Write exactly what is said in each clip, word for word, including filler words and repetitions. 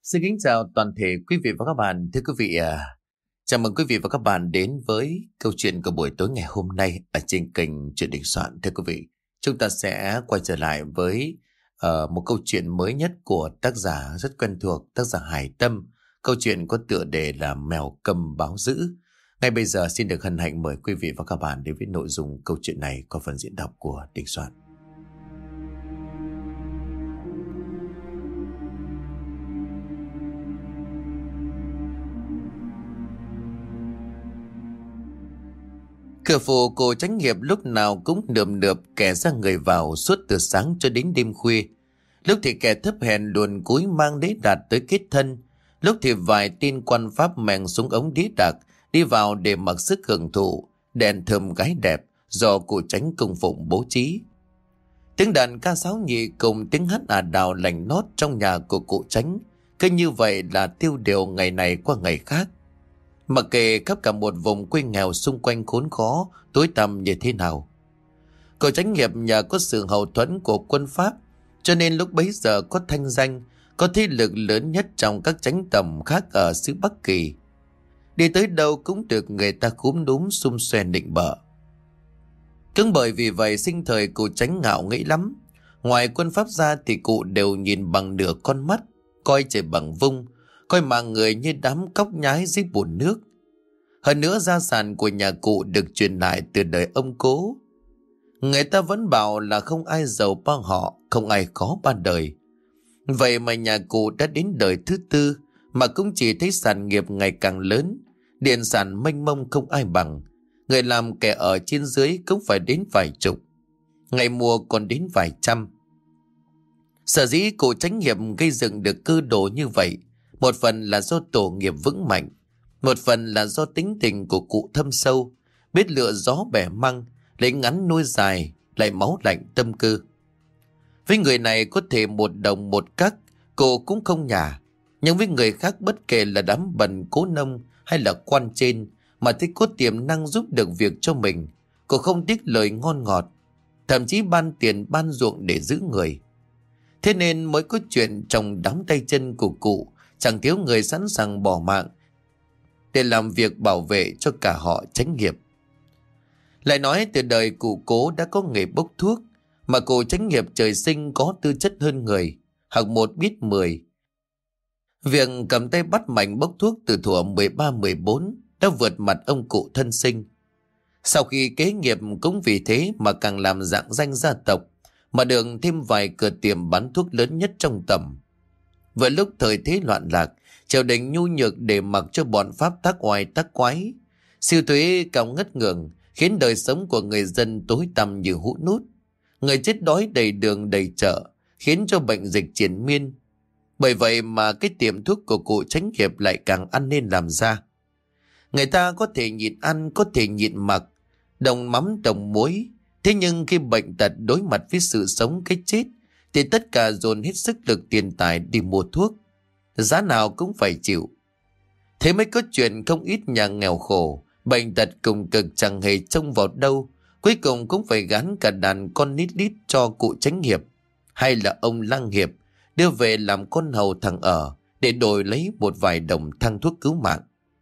Xin kính chào toàn thể quý vị và các bạn. Thưa quý vị, à, chào mừng quý vị và các bạn đến với câu chuyện của buổi tối ngày hôm nay ở trên kênh Chuyện Đình Soạn. Thưa quý vị, chúng ta sẽ quay trở lại với uh, một câu chuyện mới nhất của tác giả rất quen thuộc, tác giả Hải Tâm. Câu chuyện có tựa đề là Mèo Cầm Báo Dữ. Ngay bây giờ xin được hân hạnh mời quý vị và các bạn đến với nội dung câu chuyện này qua phần diễn đọc của Đình Soạn. Cửa phủ của chánh nghiệp lúc nào cũng nườm nượp kẻ ra người vào suốt từ sáng cho đến đêm khuya. Lúc thì kẻ thấp hèn luồn cúi mang đế đạt tới kết thân, lúc thì vài tên quan pháp mèng súng ống đế đạc đi vào để mặc sức hưởng thụ đèn thơm gái đẹp do cụ chánh cung phụng bố trí. Tiếng đàn ca sáo nhị cùng tiếng hát ả đào lành lót trong nhà của cụ chánh cứ như vậy là tiêu đều ngày này qua ngày khác. Mặc kệ khắp cả một vùng quê nghèo xung quanh khốn khó, tối tăm như thế nào. Cậu chánh nghiệp nhờ có sự hậu thuẫn của quân Pháp, cho nên lúc bấy giờ có thanh danh, có thế lực lớn nhất trong các chánh tầm khác ở xứ Bắc Kỳ. Đi tới đâu cũng được người ta cúm núm xum xoe nịnh bợ. Cũng bởi vì vậy sinh thời cụ chánh ngạo nghĩ lắm. Ngoài quân Pháp ra thì cụ đều nhìn bằng nửa con mắt, coi trời bằng vung, coi mạng người như đám cóc nhái dưới bùn nước. Hơn nữa gia sản của nhà cụ được truyền lại từ đời ông cố. Người ta vẫn bảo là không ai giàu ba họ, không ai khó ba đời. Vậy mà nhà cụ đã đến đời thứ tư mà cũng chỉ thấy sản nghiệp ngày càng lớn, điện sản mênh mông không ai bằng. Người làm kẻ ở trên dưới cũng phải đến vài chục, ngày mùa còn đến vài trăm. Sở dĩ cụ chánh nghiệp gây dựng được cơ đồ như vậy, một phần là do tổ nghiệp vững mạnh, một phần là do tính tình của cụ thâm sâu, biết lựa gió bẻ măng, lấy ngắn nuôi dài, lại máu lạnh tâm cơ. Với người này có thể một đồng một cắc, cụ cũng không nhả. Nhưng với người khác bất kể là đám bần cố nông hay là quan trên mà thấy có tiềm năng giúp được việc cho mình, cụ không tiếc lời ngon ngọt, thậm chí ban tiền ban ruộng để giữ người. Thế nên mới có chuyện trong đám tay chân của cụ chẳng thiếu người sẵn sàng bỏ mạng để làm việc bảo vệ cho cả họ chánh nghiệp. Lại nói từ đời cụ cố đã có nghề bốc thuốc, mà cụ chánh nghiệp trời sinh có tư chất hơn người, học một biết mười. Việc cầm tay bắt mạch bốc thuốc từ thuở mười ba mười bốn đã vượt mặt ông cụ thân sinh. Sau khi kế nghiệp cũng vì thế mà càng làm rạng danh gia tộc, mà được thêm vài cửa tiệm bán thuốc lớn nhất trong tầm. Vừa lúc thời thế loạn lạc, triều đình nhu nhược để mặc cho bọn Pháp tác oai tác quái, siêu thuế cao ngất ngường, khiến đời sống của người dân tối tăm như hũ nút. Người chết đói đầy đường đầy chợ, khiến cho bệnh dịch triển miên. Bởi vậy mà cái tiệm thuốc của cụ chánh nghiệp lại càng ăn nên làm ra. Người ta có thể nhịn ăn, có thể nhịn mặc, đồng mắm đồng muối. Thế nhưng khi bệnh tật đối mặt với sự sống cái chết, thì tất cả dồn hết sức lực tiền tài đi mua thuốc. Giá nào cũng phải chịu. Thế mới có chuyện không ít nhà nghèo khổ, bệnh tật cùng cực chẳng hề trông vào đâu, cuối cùng cũng phải gán cả đàn con nít lít cho cụ chánh nghiệp, hay là ông lang hiệp, đưa về làm con hầu thằng ở, để đổi lấy một vài đồng thang thuốc cứu mạng.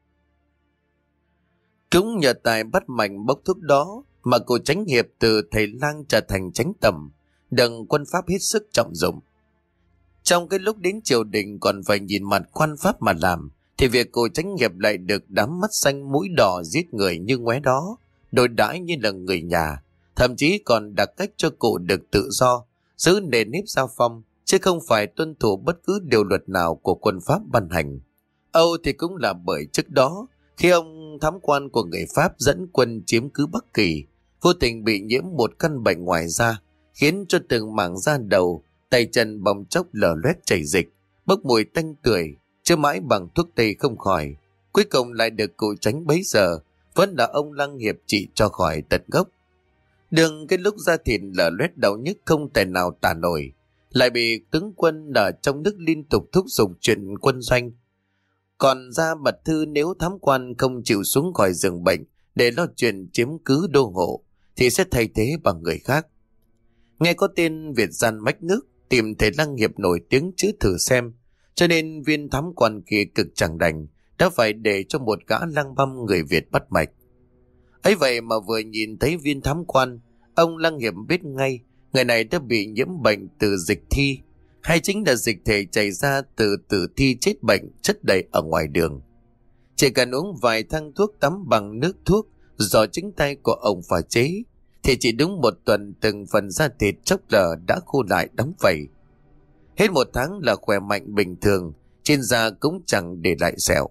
Cũng nhờ tài bắt mạch bốc thuốc đó mà cụ chánh hiệp từ thầy lang trở thành chánh tầm, đừng quân Pháp hết sức trọng dụng. Trong cái lúc đến triều đình còn phải nhìn mặt quan Pháp mà làm, thì việc cụ chánh nghiệp lại được đám mắt xanh mũi đỏ giết người như ngoé đó, đối đãi như là người nhà, thậm chí còn đặt cách cho cụ được tự do, giữ nền nếp giao phong, chứ không phải tuân thủ bất cứ điều luật nào của quân Pháp ban hành. Âu thì cũng là bởi trước đó, khi ông thám quan của người Pháp dẫn quân chiếm cứ Bắc Kỳ, vô tình bị nhiễm một căn bệnh ngoài da, khiến cho từng mảng da đầu, tay chân bong chốc lở loét chảy dịch, bốc mùi tanh tưởi, chưa mãi bằng thuốc tây không khỏi. Cuối cùng lại được cụ chánh bấy giờ, vẫn là ông lang hiệp trị cho khỏi tận gốc. Đừng cái lúc da thịt lở loét đau nhức không thể nào tả nổi, lại bị tướng quân ở trong nước liên tục thúc giục chuyện quân doanh. Còn ra mật thư nếu thám quan không chịu xuống khỏi giường bệnh để lo chuyện chiếm cứ đô hộ, thì sẽ thay thế bằng người khác. Nghe có tên Việt gian mách nước, tìm thầy lang hiệp nổi tiếng chữ thử xem, Cho nên viên thám quan kia cực chẳng đành, đã phải để cho một gã lang băm người Việt bắt mạch. Ấy vậy mà vừa nhìn thấy viên thám quan, ông Lăng Hiệp biết ngay người này đã bị nhiễm bệnh từ dịch thi, hay chính là dịch thể chảy ra từ tử thi chết bệnh chất đầy ở ngoài đường. Chỉ cần uống vài thang thuốc tắm bằng nước thuốc do chính tay của ông pha chế, thì chỉ đúng một tuần từng phần da thịt chốc lở đã khô lại đóng vảy. Hết một tháng là khỏe mạnh bình thường, trên da cũng chẳng để lại sẹo.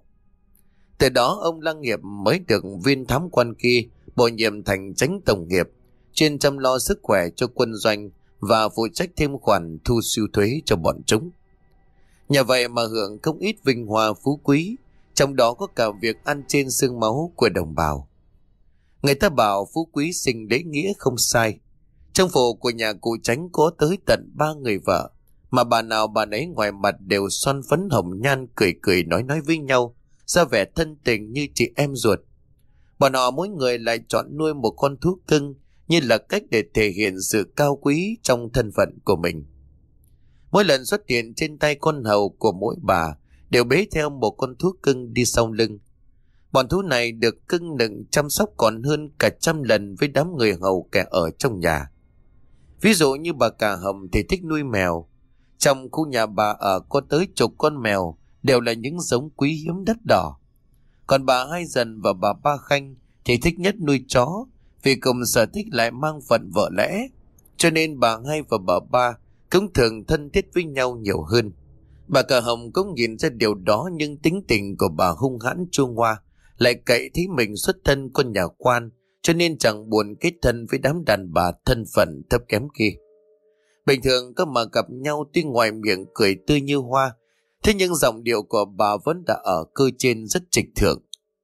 Từ đó ông Lăng Nghiệp mới được viên thám quan kia bổ nhiệm thành chánh tổng nghiệp, chuyên chăm lo sức khỏe cho quân doanh và phụ trách thêm khoản thu siêu thuế cho bọn chúng. Nhờ vậy mà hưởng không ít vinh hoa phú quý, trong đó có cả việc ăn trên xương máu của đồng bào. Người ta bảo phú quý sinh đế nghĩa không sai. Trong phủ của nhà cụ Chánh có tới tận ba người vợ, mà bà nào bà nấy ngoài mặt đều son phấn hồng nhan, cười cười nói nói với nhau, ra vẻ thân tình như chị em ruột. Bọn họ mỗi người lại chọn nuôi một con thú cưng như là cách để thể hiện sự cao quý trong thân phận của mình. Mỗi lần xuất hiện trên tay con hầu của mỗi bà đều bế theo một con thú cưng đi sau lưng. Bọn thú này được cưng nựng chăm sóc còn hơn cả trăm lần với đám người hầu kẻ ở trong nhà. Ví dụ như bà Cà Hầm thì thích nuôi mèo. Trong khu nhà bà ở có tới chục con mèo, đều là những giống quý hiếm đắt đỏ. Còn bà Hai Dần và bà Ba Khanh thì thích nhất nuôi chó, vì cùng sở thích lại mang phận vợ lẽ. Cho nên bà Hai và bà Ba cũng thường thân thiết với nhau nhiều hơn. Bà Cà Hồng cũng nhìn ra điều đó, nhưng tính tình của bà hung hãn chua ngoa, lại cậy thấy mình xuất thân con nhà quan, cho nên chẳng buồn kết thân với đám đàn bà thân phận thấp kém kia. Bình thường các mà gặp nhau, tuy ngoài miệng cười tươi như hoa, thế nhưng giọng điệu của bà vẫn đã ở cơ trên rất trịch thượng.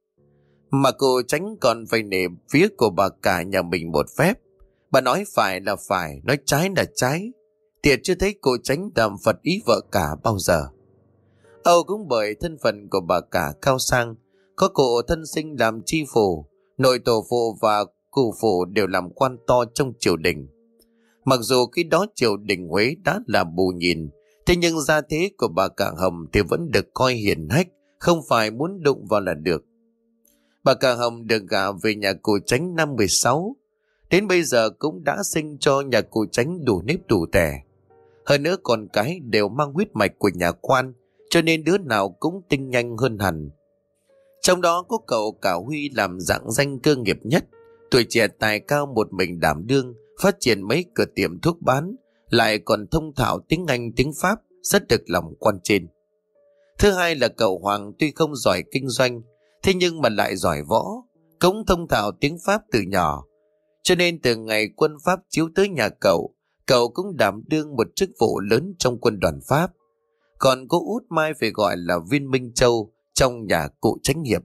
Mà cô Chánh còn phải nể phía của bà cả nhà mình một phép. Bà nói phải là phải, nói trái là trái. Tiệt chưa thấy cô Chánh đàm phật ý vợ cả bao giờ. Âu cũng bởi thân phận của bà cả cao sang, có cụ thân sinh làm tri phủ, nội tổ phụ và cụ phụ đều làm quan to trong triều đình. Mặc dù khi đó triều đình Huế đã là bù nhìn, thế nhưng gia thế của bà Cả Hồng thì vẫn được coi hiển hách, không phải muốn đụng vào là được. Bà Cả Hồng được gả về nhà cụ Chánh năm mười sáu, đến bây giờ cũng đã sinh cho nhà cụ Chánh đủ nếp đủ tẻ. Hơn nữa con cái đều mang huyết mạch của nhà quan, cho nên đứa nào cũng tinh nhanh hơn hẳn. Trong đó có cậu cả Huy làm dạng danh cơ nghiệp nhất, tuổi trẻ tài cao một mình đảm đương, phát triển mấy cửa tiệm thuốc bán, lại còn thông thạo tiếng Anh tiếng Pháp, rất được lòng quan trên. Thứ hai là cậu Hoàng tuy không giỏi kinh doanh, thế nhưng mà lại giỏi võ, cũng thông thạo tiếng Pháp từ nhỏ. Cho nên từ ngày quân Pháp chiếu tới nhà cậu, cậu cũng đảm đương một chức vụ lớn trong quân đoàn Pháp. Còn cô út Mai phải gọi là Viên Minh Châu trong nhà cụ Chánh Hiệp.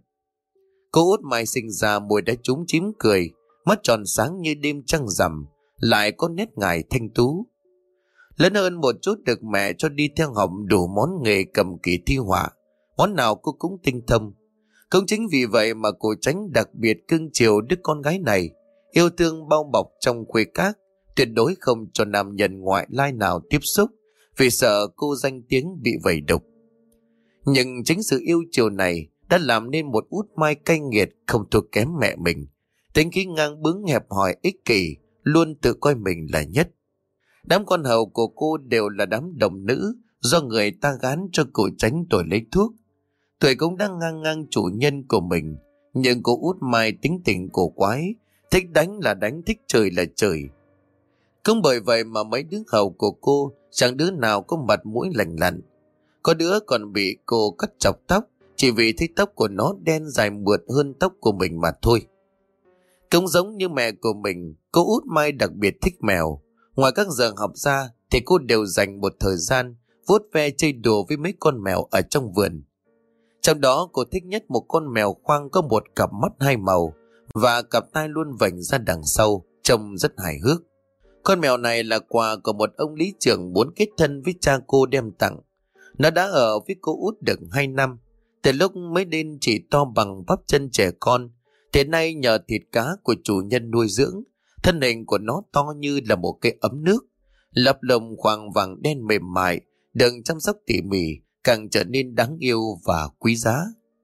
Cô út Mai sinh ra môi đã trúng chím cười, mắt tròn sáng như đêm trăng rằm, lại có nét ngài thanh tú. Lớn hơn một chút được mẹ cho đi theo học đủ món nghề cầm kỳ thi họa, món nào cô cũng tinh thông. Cũng chính vì vậy mà cô Chánh đặc biệt cưng chiều đứa con gái này, yêu thương bao bọc trong khuê các, tuyệt đối không cho nam nhân ngoại lai nào tiếp xúc, vì sợ cô danh tiếng bị vẩy đục. Nhưng chính sự yêu chiều này đã làm nên một út Mai cay nghiệt không thua kém mẹ mình, tính khí ngang bướng hẹp hòi ích kỷ, luôn tự coi mình là nhất. Đám con hầu của cô đều là đám đồng nữ do người ta gán cho cô Chánh tội lấy thuốc. Tuổi cũng đang ngang ngang chủ nhân của mình, nhưng cô út Mai tính tình cổ quái, thích đánh là đánh, thích chơi là chơi. Cũng bởi vậy mà mấy đứa hầu của cô chẳng đứa nào có mặt mũi lành lặn. Có đứa còn bị cô cắt chọc tóc, chỉ vì thấy tóc của nó đen dài mượt hơn tóc của mình mà thôi. Cũng giống như mẹ của mình, cô út Mai đặc biệt thích mèo. Ngoài các giờ học ra thì cô đều dành một thời gian vuốt ve chơi đùa với mấy con mèo ở trong vườn. Trong đó cô thích nhất một con mèo khoang có một cặp mắt hai màu và cặp tai luôn vành ra đằng sau, trông rất hài hước. Con mèo này là quà của một ông lý trưởng muốn kết thân với cha cô đem tặng. Nó đã ở với cô út được hai năm, từ lúc mới lên chỉ to bằng bắp chân trẻ con, thế nay nhờ thịt cá của chủ nhân nuôi dưỡng, thân hình của nó to như là một cái ấm nước, lấp lồng khoang vàng đen mềm mại, được chăm sóc tỉ mỉ, càng trở nên đáng yêu và quý giá.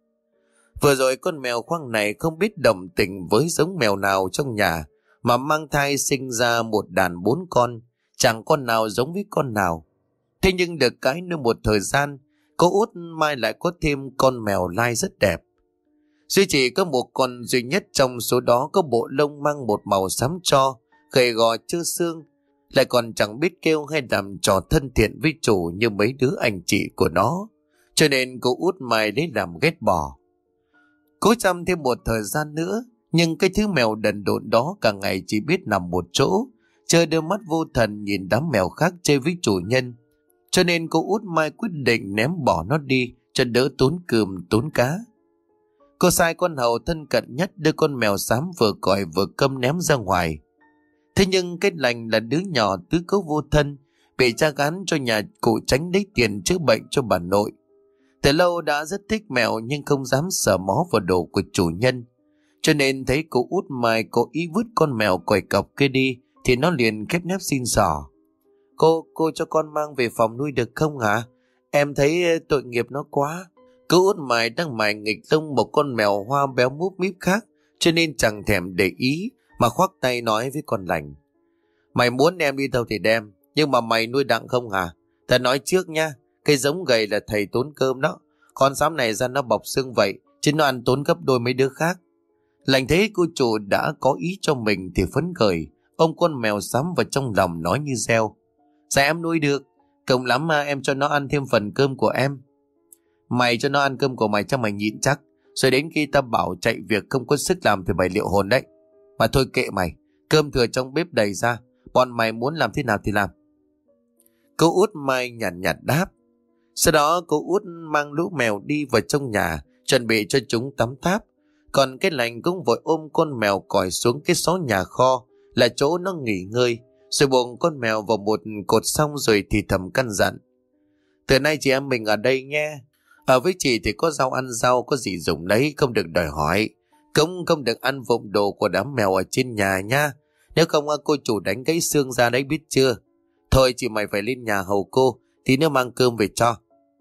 Vừa rồi con mèo khoang này không biết đồng tình với giống mèo nào trong nhà mà mang thai sinh ra một đàn bốn con, chẳng con nào giống với con nào. Thế nhưng được cái nuôi một thời gian, cô út Mai lại có thêm con mèo lai rất đẹp. Duy chỉ có một con duy nhất trong số đó có bộ lông mang một màu xám tro, gầy gò trơ xương, lại còn chẳng biết kêu hay làm trò thân thiện với chủ như mấy đứa anh chị của nó, cho nên cô út Mai lấy làm ghét bỏ. Cố chăm thêm một thời gian nữa, nhưng cái thứ mèo đần độn đó cả ngày chỉ biết nằm một chỗ, chơi đôi mắt vô thần nhìn đám mèo khác chơi với chủ nhân. Cho nên cô út Mai quyết định ném bỏ nó đi cho đỡ tốn cơm tốn cá. Cô sai con hầu thân cận nhất đưa con mèo xám vừa còi vừa câm ném ra ngoài. Thế nhưng cái lành là đứa nhỏ tứ cấu vô thân, bị cha gán cho nhà cụ Tránh lấy tiền chữa bệnh cho bà nội. Từ lâu đã rất thích mèo nhưng không dám sờ mó vào đồ của chủ nhân. Cho nên thấy cô út Mai cố ý vứt con mèo còi cọc kia đi thì nó liền khép nép xin xỏ. Cô, cô cho con mang về phòng nuôi được không hả? Em thấy tội nghiệp nó quá. Cô út Mai đang mải nghịch lông một con mèo hoa béo múp míp khác, cho nên chẳng thèm để ý mà khoác tay nói với con lành. Mày muốn đem đi đâu thì đem, nhưng mà mày nuôi đặng không hả? Ta nói trước nha, cái giống gầy là thầy tốn cơm đó. Con xám này ra nó bọc xương vậy, chứ nó ăn tốn gấp đôi mấy đứa khác. Lành thấy cô chủ đã có ý cho mình thì phấn khởi, ôm con mèo xám vào trong lòng nói như reo. Dạ em nuôi được, cộng lắm mà em cho nó ăn thêm phần cơm của em. Mày cho nó ăn cơm của mày chắc mày nhịn chắc, rồi đến khi ta bảo chạy việc không có sức làm thì mày liệu hồn đấy. Mà thôi kệ mày, cơm thừa trong bếp đầy ra, bọn mày muốn làm thế nào thì làm. Cô út Mai nhàn nhạt, nhạt đáp. Sau đó cô út mang lũ mèo đi vào trong nhà, chuẩn bị cho chúng tắm táp. Còn cái lành cũng vội ôm con mèo còi xuống cái xó nhà kho, là chỗ nó nghỉ ngơi, rồi buông con mèo vào một cột xong rồi thì thầm căn dặn. Từ nay chị em mình ở đây nhé. Ở với chị thì có rau ăn rau, có gì dùng đấy, không được đòi hỏi. Cũng không được ăn vụng đồ của đám mèo ở trên nhà nha. Nếu không cô chủ đánh gãy xương ra đấy biết chưa. Thôi chị mày phải lên nhà hầu cô, thì nếu mang cơm về cho.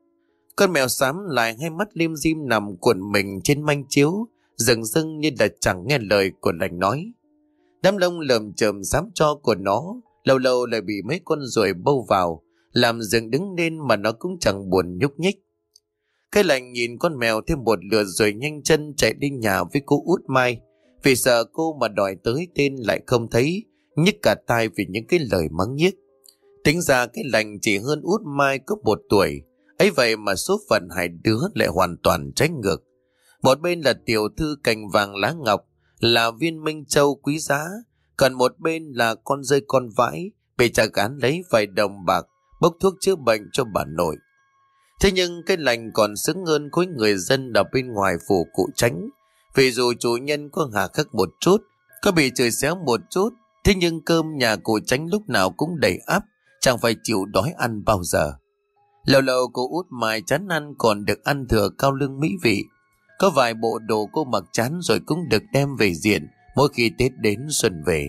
Con mèo xám lại hai mắt lim dim nằm cuộn mình trên manh chiếu, rừng rưng như là chẳng nghe lời của lành nói. Đám lông lởm chởm xám cho của nó lâu lâu lại bị mấy con ruồi bâu vào, làm dựng đứng lên mà nó cũng chẳng buồn nhúc nhích. Cái lành nhìn con mèo thêm một lượt rồi nhanh chân chạy đi nhà với cô út Mai, vì sợ cô mà đòi tới tên lại không thấy, nhức cả tai vì những cái lời mắng nhiếc. Tính ra cái lành chỉ hơn út Mai có một tuổi, ấy vậy mà số phận hai đứa lại hoàn toàn trái ngược. Một bên là tiểu thư cành vàng lá ngọc, là viên minh châu quý giá, còn một bên là con rơi con vãi, bị cha gán lấy vài đồng bạc bốc thuốc chữa bệnh cho bà nội. Thế nhưng cái lành còn sướng hơn khối người dân ở bên ngoài phủ cụ Tránh, vì dù chủ nhân có hà khắc một chút, có bị chửi xéo một chút, thế nhưng cơm nhà cụ Tránh lúc nào cũng đầy ắp, chẳng phải chịu đói ăn bao giờ. Lâu lâu cô út Mai chán ăn còn được ăn thừa cao lương mỹ vị. Có vài bộ đồ cô mặc chán rồi cũng được đem về diện mỗi khi Tết đến xuân về.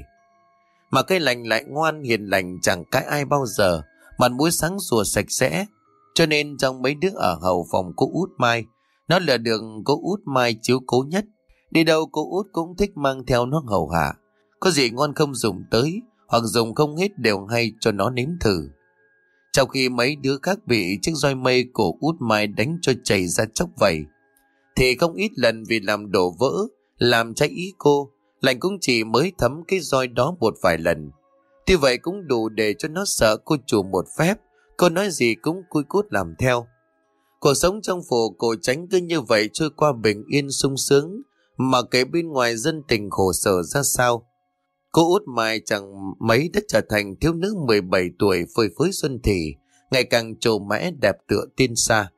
Mà cái lành lại ngoan hiền lành, chẳng cãi ai bao giờ, mặt mũi sáng sủa sạch sẽ. Cho nên trong mấy đứa ở hầu phòng cô út Mai, nó là được cô út Mai chiếu cố nhất. Đi đâu cô út cũng thích mang theo nó hầu hạ. Có gì ngon không dùng tới, hoặc dùng không hết đều hay cho nó nếm thử. Trong khi mấy đứa khác bị chiếc roi mây của út Mai đánh cho chảy ra chóc vẩy, thì không ít lần vì làm đổ vỡ, làm trái ý cô, lành cũng chỉ mới thấm cái roi đó một vài lần. Tuy vậy cũng đủ để cho nó sợ cô chủ một phép, cô nói gì cũng cui cút làm theo. Cuộc sống trong phủ Cổ Tránh cứ như vậy trôi qua bình yên sung sướng, mà kể bên ngoài dân tình khổ sở ra sao. Cô út Mai chẳng mấy đã trở thành thiếu nữ mười bảy tuổi phơi phới xuân thì, ngày càng trổ mẽ đẹp tựa tiên xa.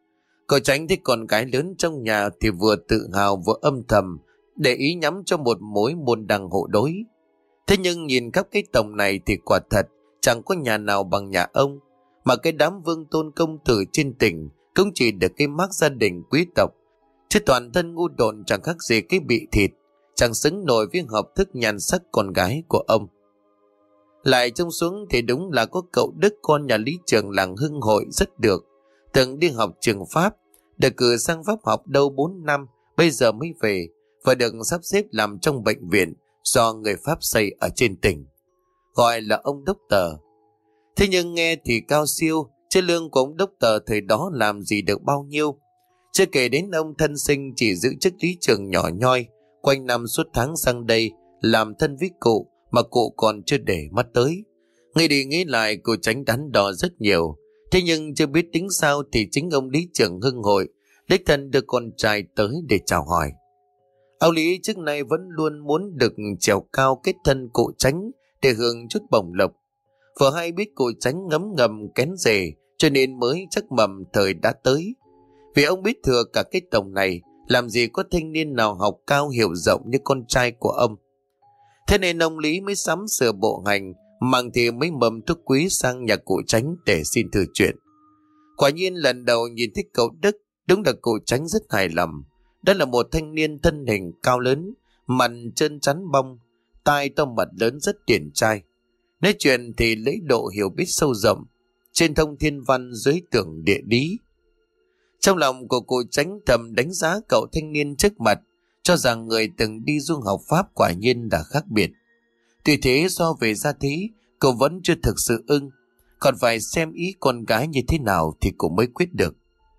Cô Tránh thấy con gái lớn trong nhà thì vừa tự hào vừa âm thầm để ý nhắm cho một mối môn đăng hộ đối. Thế nhưng nhìn khắp cái tổng này thì quả thật chẳng có nhà nào bằng nhà ông, mà cái đám vương tôn công tử trên tỉnh cũng chỉ được cái mác gia đình quý tộc, chứ toàn thân ngu độn chẳng khác gì cái bị thịt, chẳng xứng nổi với hợp thức nhan sắc con gái của ông. Lại trông xuống thì đúng là có cậu Đức con nhà lý trưởng làng Hưng Hội rất được, từng đi học trường Pháp, được cử sang Pháp học đâu bốn năm, bây giờ mới về và được sắp xếp làm trong bệnh viện do người Pháp xây ở trên tỉnh, gọi là ông đốc tờ. Thế nhưng nghe thì cao siêu, chứ lương của ông đốc tờ thời đó làm gì được bao nhiêu. Chưa kể đến ông thân sinh chỉ giữ chức lý trưởng nhỏ nhoi, quanh năm suốt tháng sang đây làm thân với cụ mà cụ còn chưa để mắt tới. Nghĩ đi nghĩ lại cụ Chánh đắn đo rất nhiều. Thế nhưng chưa biết tính sao thì chính ông lý trưởng hưng hội đích thân đưa con trai tới để chào hỏi. Ông Lý trước nay vẫn luôn muốn được trèo cao kết thân cụ Chánh để hưởng chút bổng lộc. Vừa hay biết cụ Chánh ngấm ngầm kén rể cho nên mới chắc mầm thời đã tới. Vì ông biết thừa cả cái tổng này, làm gì có thanh niên nào học cao hiểu rộng như con trai của ông. Thế nên ông Lý mới sắm sửa bộ hành, mang thì mấy mầm thuốc quý sang nhà cụ Chánh để xin thư chuyện. Quả nhiên lần đầu nhìn thấy cậu Đức, đúng là cụ Chánh rất hài lòng. Đó là một thanh niên thân hình cao lớn, mặt trơn trắn bong, tai to mặt lớn rất điển trai. Nói chuyện thì lễ độ hiểu biết sâu rộng, trên thông thiên văn dưới tưởng địa lý. Trong lòng của cụ Chánh thầm đánh giá cậu thanh niên trước mặt, cho rằng người từng đi du học Pháp quả nhiên là khác biệt. Tuy thế so về gia thế, cậu vẫn chưa thực sự ưng, còn phải xem ý con gái như thế nào thì cũng mới quyết được.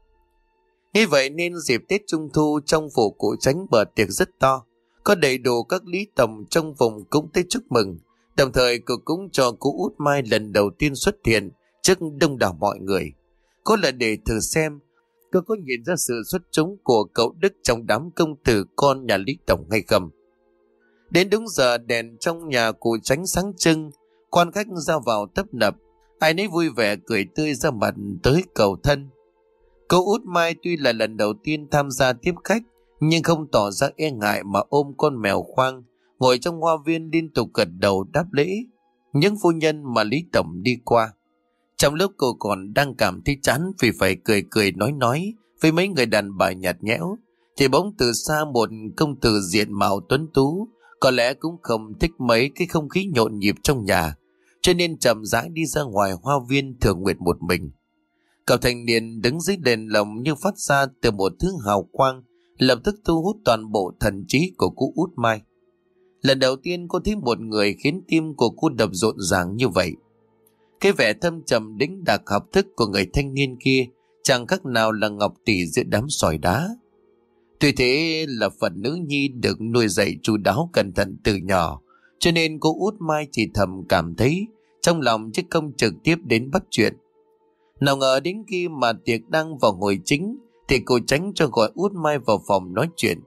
Như vậy nên dịp Tết Trung Thu trong phủ cụ Chánh bữa tiệc rất to, có đầy đủ các lý tòng trong vùng cúng tế chúc mừng, đồng thời cậu cũng cho cụ Út Mai lần đầu tiên xuất hiện trước đông đảo mọi người. Có là để thử xem cô có nhìn ra sự xuất chúng của cậu Đức trong đám công tử con nhà Lý Tổng hay không. Đến đúng giờ đèn trong nhà cụ Chánh sáng trưng, quan khách ra vào tấp nập, ai nấy vui vẻ cười tươi ra mặt tới cầu thân. Cậu Út Mai tuy là lần đầu tiên tham gia tiếp khách, nhưng không tỏ ra e ngại mà ôm con mèo khoang, ngồi trong hoa viên liên tục gật đầu đáp lễ những phu nhân mà Lý Tổng đi qua. Trong lúc cô còn đang cảm thấy chán vì phải cười cười nói nói với mấy người đàn bà nhạt nhẽo, thì bỗng từ xa một công tử diện mạo tuấn tú, có lẽ cũng không thích mấy cái không khí nhộn nhịp trong nhà, cho nên chậm rãi đi ra ngoài hoa viên thưởng nguyệt một mình. Cậu thanh niên đứng dưới đèn lồng như phát ra từ một thứ hào quang, lập tức thu hút toàn bộ thần trí của cô Út Mai. Lần đầu tiên cô thấy một người khiến tim của cô đập rộn ràng như vậy. Cái vẻ thâm trầm đĩnh đạc học thức của người thanh niên kia chẳng khác nào là ngọc tỷ giữa đám sỏi đá. Tuy thế là phận nữ nhi được nuôi dạy chu đáo cẩn thận từ nhỏ, cho nên cô Út Mai chỉ thầm cảm thấy trong lòng chứ không trực tiếp đến bắt chuyện. Nào ngờ đến khi mà tiệc đang vào hồi chính thì cô Chánh cho gọi Út Mai vào phòng nói chuyện.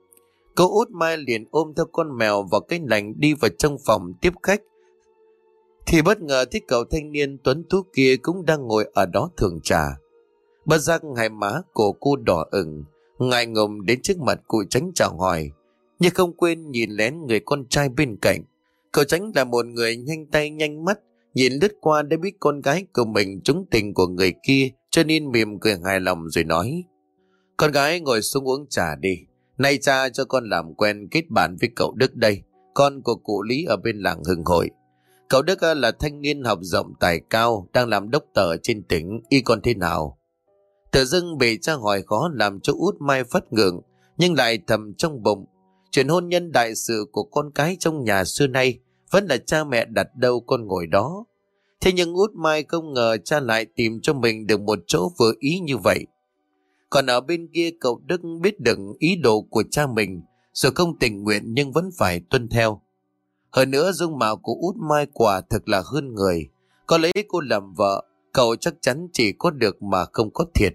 Cô Út Mai liền ôm theo con mèo vào cái lành đi vào trong phòng tiếp khách, thì bất ngờ thấy cậu thanh niên tuấn tú kia cũng đang ngồi ở đó thưởng trà. Bất giác hai má của cô đỏ ửng, ngại ngùng đến trước mặt cụ Chánh chào hỏi, nhưng không quên nhìn lén người con trai bên cạnh. Cậu Chánh là một người nhanh tay nhanh mắt, nhìn lướt qua đã biết con gái của mình trúng tình của người kia, cho nên mỉm cười hài lòng rồi nói: "Con gái ngồi xuống uống trà đi. Nay cha cho con làm quen kết bạn với cậu Đức đây, con của cụ Lý ở bên làng Hưng Hội. Cậu Đức là thanh niên học rộng tài cao, đang làm đốc tờ trên tỉnh, y con thế nào?" Tự dưng bị cha hỏi khó làm cho Út Mai phát ngượng, nhưng lại thầm trong bụng, chuyện hôn nhân đại sự của con cái trong nhà xưa nay vẫn là cha mẹ đặt đâu con ngồi đó. Thế nhưng Út Mai không ngờ cha lại tìm cho mình được một chỗ vừa ý như vậy. Còn ở bên kia cậu Đức biết được ý đồ của cha mình, rồi không tình nguyện nhưng vẫn phải tuân theo. Hơn nữa dung mạo của Út Mai quả thực là hơn người, có lấy cô làm vợ, cậu chắc chắn chỉ có được mà không có thiệt.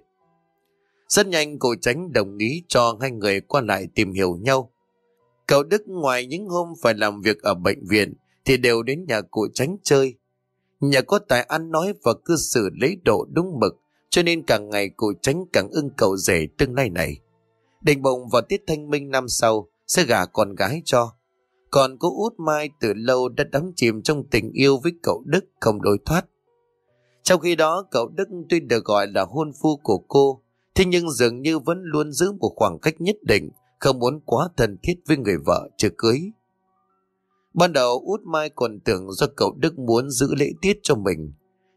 Rất nhanh cụ Chánh đồng ý cho hai người qua lại tìm hiểu nhau. Cậu Đức ngoài những hôm phải làm việc ở bệnh viện thì đều đến nhà cụ Chánh chơi. Nhà có tài ăn nói và cư xử lễ độ đúng mực, cho nên càng ngày cụ Chánh càng ưng cậu rể tương lai này. Định bụng vào tiết thanh minh năm sau sẽ gả con gái cho. Còn cô Út Mai từ lâu đã đắm chìm trong tình yêu với cậu Đức không lối thoát. Trong khi đó cậu Đức tuy được gọi là hôn phu của cô, thế nhưng dường như vẫn luôn giữ một khoảng cách nhất định, không muốn quá thân thiết với người vợ chưa cưới. Ban đầu Út Mai còn tưởng do cậu Đức muốn giữ lễ tiết cho mình,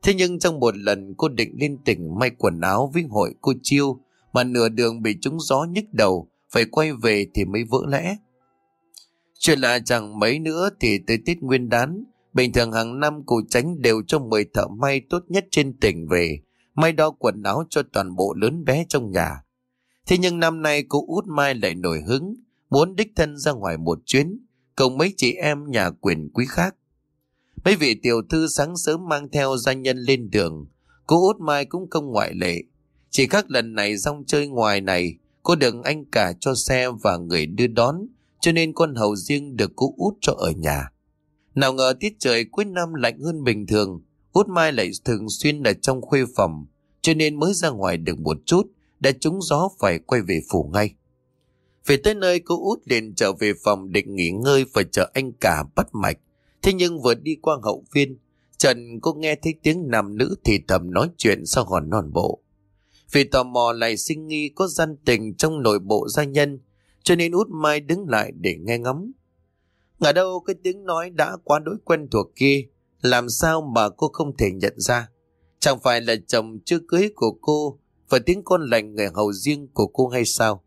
Thế nhưng trong một lần cô định lên tỉnh may quần áo với hội cô Chiêu, mà nửa đường bị trúng gió nhức đầu, phải quay về thì mới vỡ lẽ. Chuyện là chẳng mấy nữa thì tới Tết Nguyên Đán, bình thường hàng năm cụ Chánh đều cho mười thợ may tốt nhất trên tỉnh về, may đo quần áo cho toàn bộ lớn bé trong nhà. Thế nhưng năm nay cô Út Mai lại nổi hứng, muốn đích thân ra ngoài một chuyến, cùng mấy chị em nhà quyền quý khác. Mấy vị tiểu thư sáng sớm mang theo gia nhân lên đường, cô Út Mai cũng không ngoại lệ. Chỉ khác lần này rong chơi ngoài này, cô được anh cả cho xe và người đưa đón, cho nên con hầu riêng được cô Út cho ở nhà. Nào ngờ tiết trời cuối năm lạnh hơn bình thường, Út Mai lại thường xuyên ở trong khuê phòng, cho nên mới ra ngoài được một chút, đã trúng gió phải quay về phủ ngay. Về tới nơi, cô Út liền trở về phòng định nghỉ ngơi và chờ anh cả bắt mạch. Thế nhưng vừa đi qua hậu viên, Trần cô nghe thấy tiếng nam nữ thì thầm nói chuyện sau hòn non bộ. Vì tò mò lại sinh nghi có gian tình trong nội bộ gia nhân, cho nên Út Mai đứng lại để nghe ngóng. Ngờ đâu cái tiếng nói đã quá đối quen thuộc kia, làm sao mà cô không thể nhận ra. Chẳng phải là chồng chưa cưới của cô và tiếng con lành người hầu riêng của cô hay sao?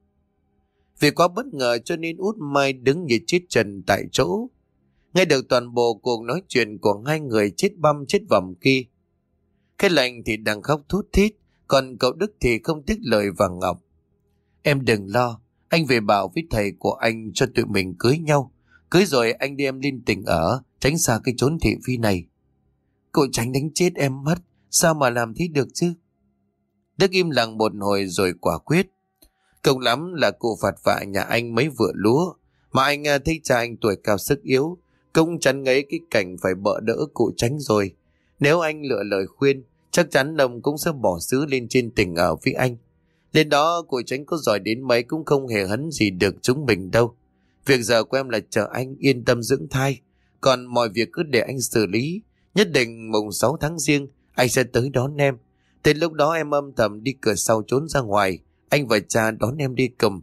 Vì quá bất ngờ cho nên Út Mai đứng như chết trần tại chỗ, nghe được toàn bộ cuộc nói chuyện của hai người chết băm chết vòng kia. Cái lành thì đang khóc thút thít, còn cậu Đức thì không tiếc lời vàng ngọc. Em đừng lo, anh về bảo với thầy của anh cho tụi mình cưới nhau. Cưới rồi anh đi em lên tỉnh ở, tránh xa cái chốn thị phi này. Cậu Tránh đánh chết em mất, sao mà làm thế được chứ? Đức im lặng một hồi rồi quả quyết. Công lắm là cụ phạt vạ nhà anh mấy vựa lúa, mà anh thấy cha anh tuổi cao sức yếu, cũng chắn ngấy cái cảnh phải bợ đỡ cụ Tránh rồi. Nếu anh lựa lời khuyên, chắc chắn ông cũng sẽ bỏ xứ lên trên tỉnh ở với anh. Lên đó cụ Tránh có giỏi đến mấy cũng không hề hấn gì được chúng mình đâu. Việc giờ của em là chờ anh yên tâm dưỡng thai, còn mọi việc cứ để anh xử lý. Nhất định mùng sáu tháng Giêng anh sẽ tới đón em. Đến lúc đó em âm thầm đi cửa sau trốn ra ngoài, anh và cha đón em đi cùng.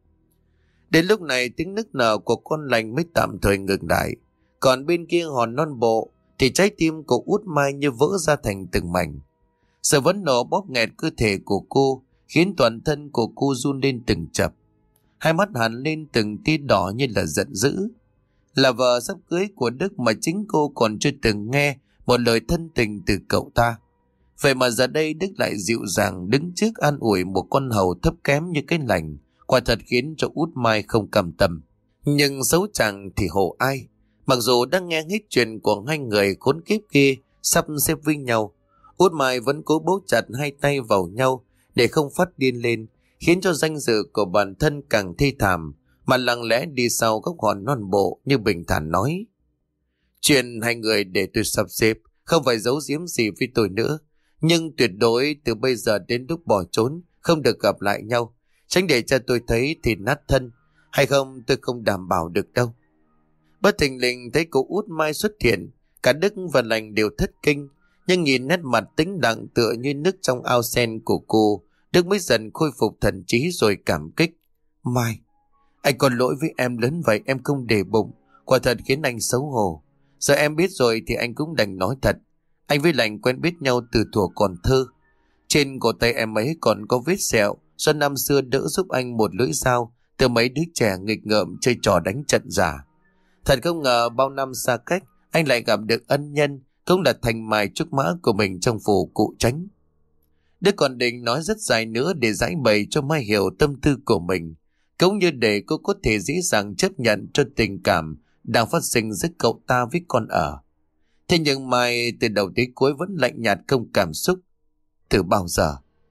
Đến lúc này tiếng nức nở của con lành mới tạm thời ngừng lại. Còn bên kia hòn non bộ thì trái tim của Út Mai như vỡ ra thành từng mảnh. Sự vấn nộ bóp nghẹt cơ thể của cô khiến toàn thân của cô run lên từng chập. Hai mắt hằn lên từng tia đỏ như là giận dữ. Là vợ sắp cưới của Đức mà chính cô còn chưa từng nghe một lời thân tình từ cậu ta. Vậy mà giờ đây Đức lại dịu dàng đứng trước an ủi một con hầu thấp kém như cái lành, quả thật khiến cho Út Mai không cam tâm. Nhưng xấu chẳng thì hổ ai. Mặc dù đang nghe hết chuyện của hai người khốn kiếp kia sắp xếp với nhau, Út Mai vẫn cố bấu chặt hai tay vào nhau để không phát điên lên, khiến cho danh dự của bản thân càng thê thảm, mà lặng lẽ đi sau góc hòn non bộ như bình thản nói. Chuyện hai người để tôi sắp xếp, không phải giấu giếm gì với tôi nữa. Nhưng tuyệt đối từ bây giờ đến lúc bỏ trốn, không được gặp lại nhau. Tránh để cho tôi thấy thì nát thân, hay không tôi không đảm bảo được đâu. Bất thình lình thấy cô Út Mai xuất hiện, cả Đức và lành đều thất kinh. Nhưng nhìn nét mặt tĩnh lặng tựa như nước trong ao sen của cô, Đức mới dần khôi phục thần trí rồi cảm kích. Mai, anh còn lỗi với em lớn vậy, em không để bụng, quả thật khiến anh xấu hổ. Giờ em biết rồi thì anh cũng đành nói thật. Anh với lành quen biết nhau từ thuở còn thơ. Trên cổ tay em ấy còn có vết sẹo do năm xưa đỡ giúp anh một lưỡi dao từ mấy đứa trẻ nghịch ngợm chơi trò đánh trận giả. Thật không ngờ bao năm xa cách anh lại gặp được ân nhân, cũng là thành mài trúc mã của mình trong phủ cụ Tránh. Đức còn định nói rất dài nữa để giải bày cho Mai hiểu tâm tư của mình, cũng như để cô có thể dễ dàng chấp nhận cho tình cảm đang phát sinh giữa cậu ta với con ở. Thế nhưng Mai từ đầu tới cuối vẫn lạnh nhạt không cảm xúc. Từ bao giờ?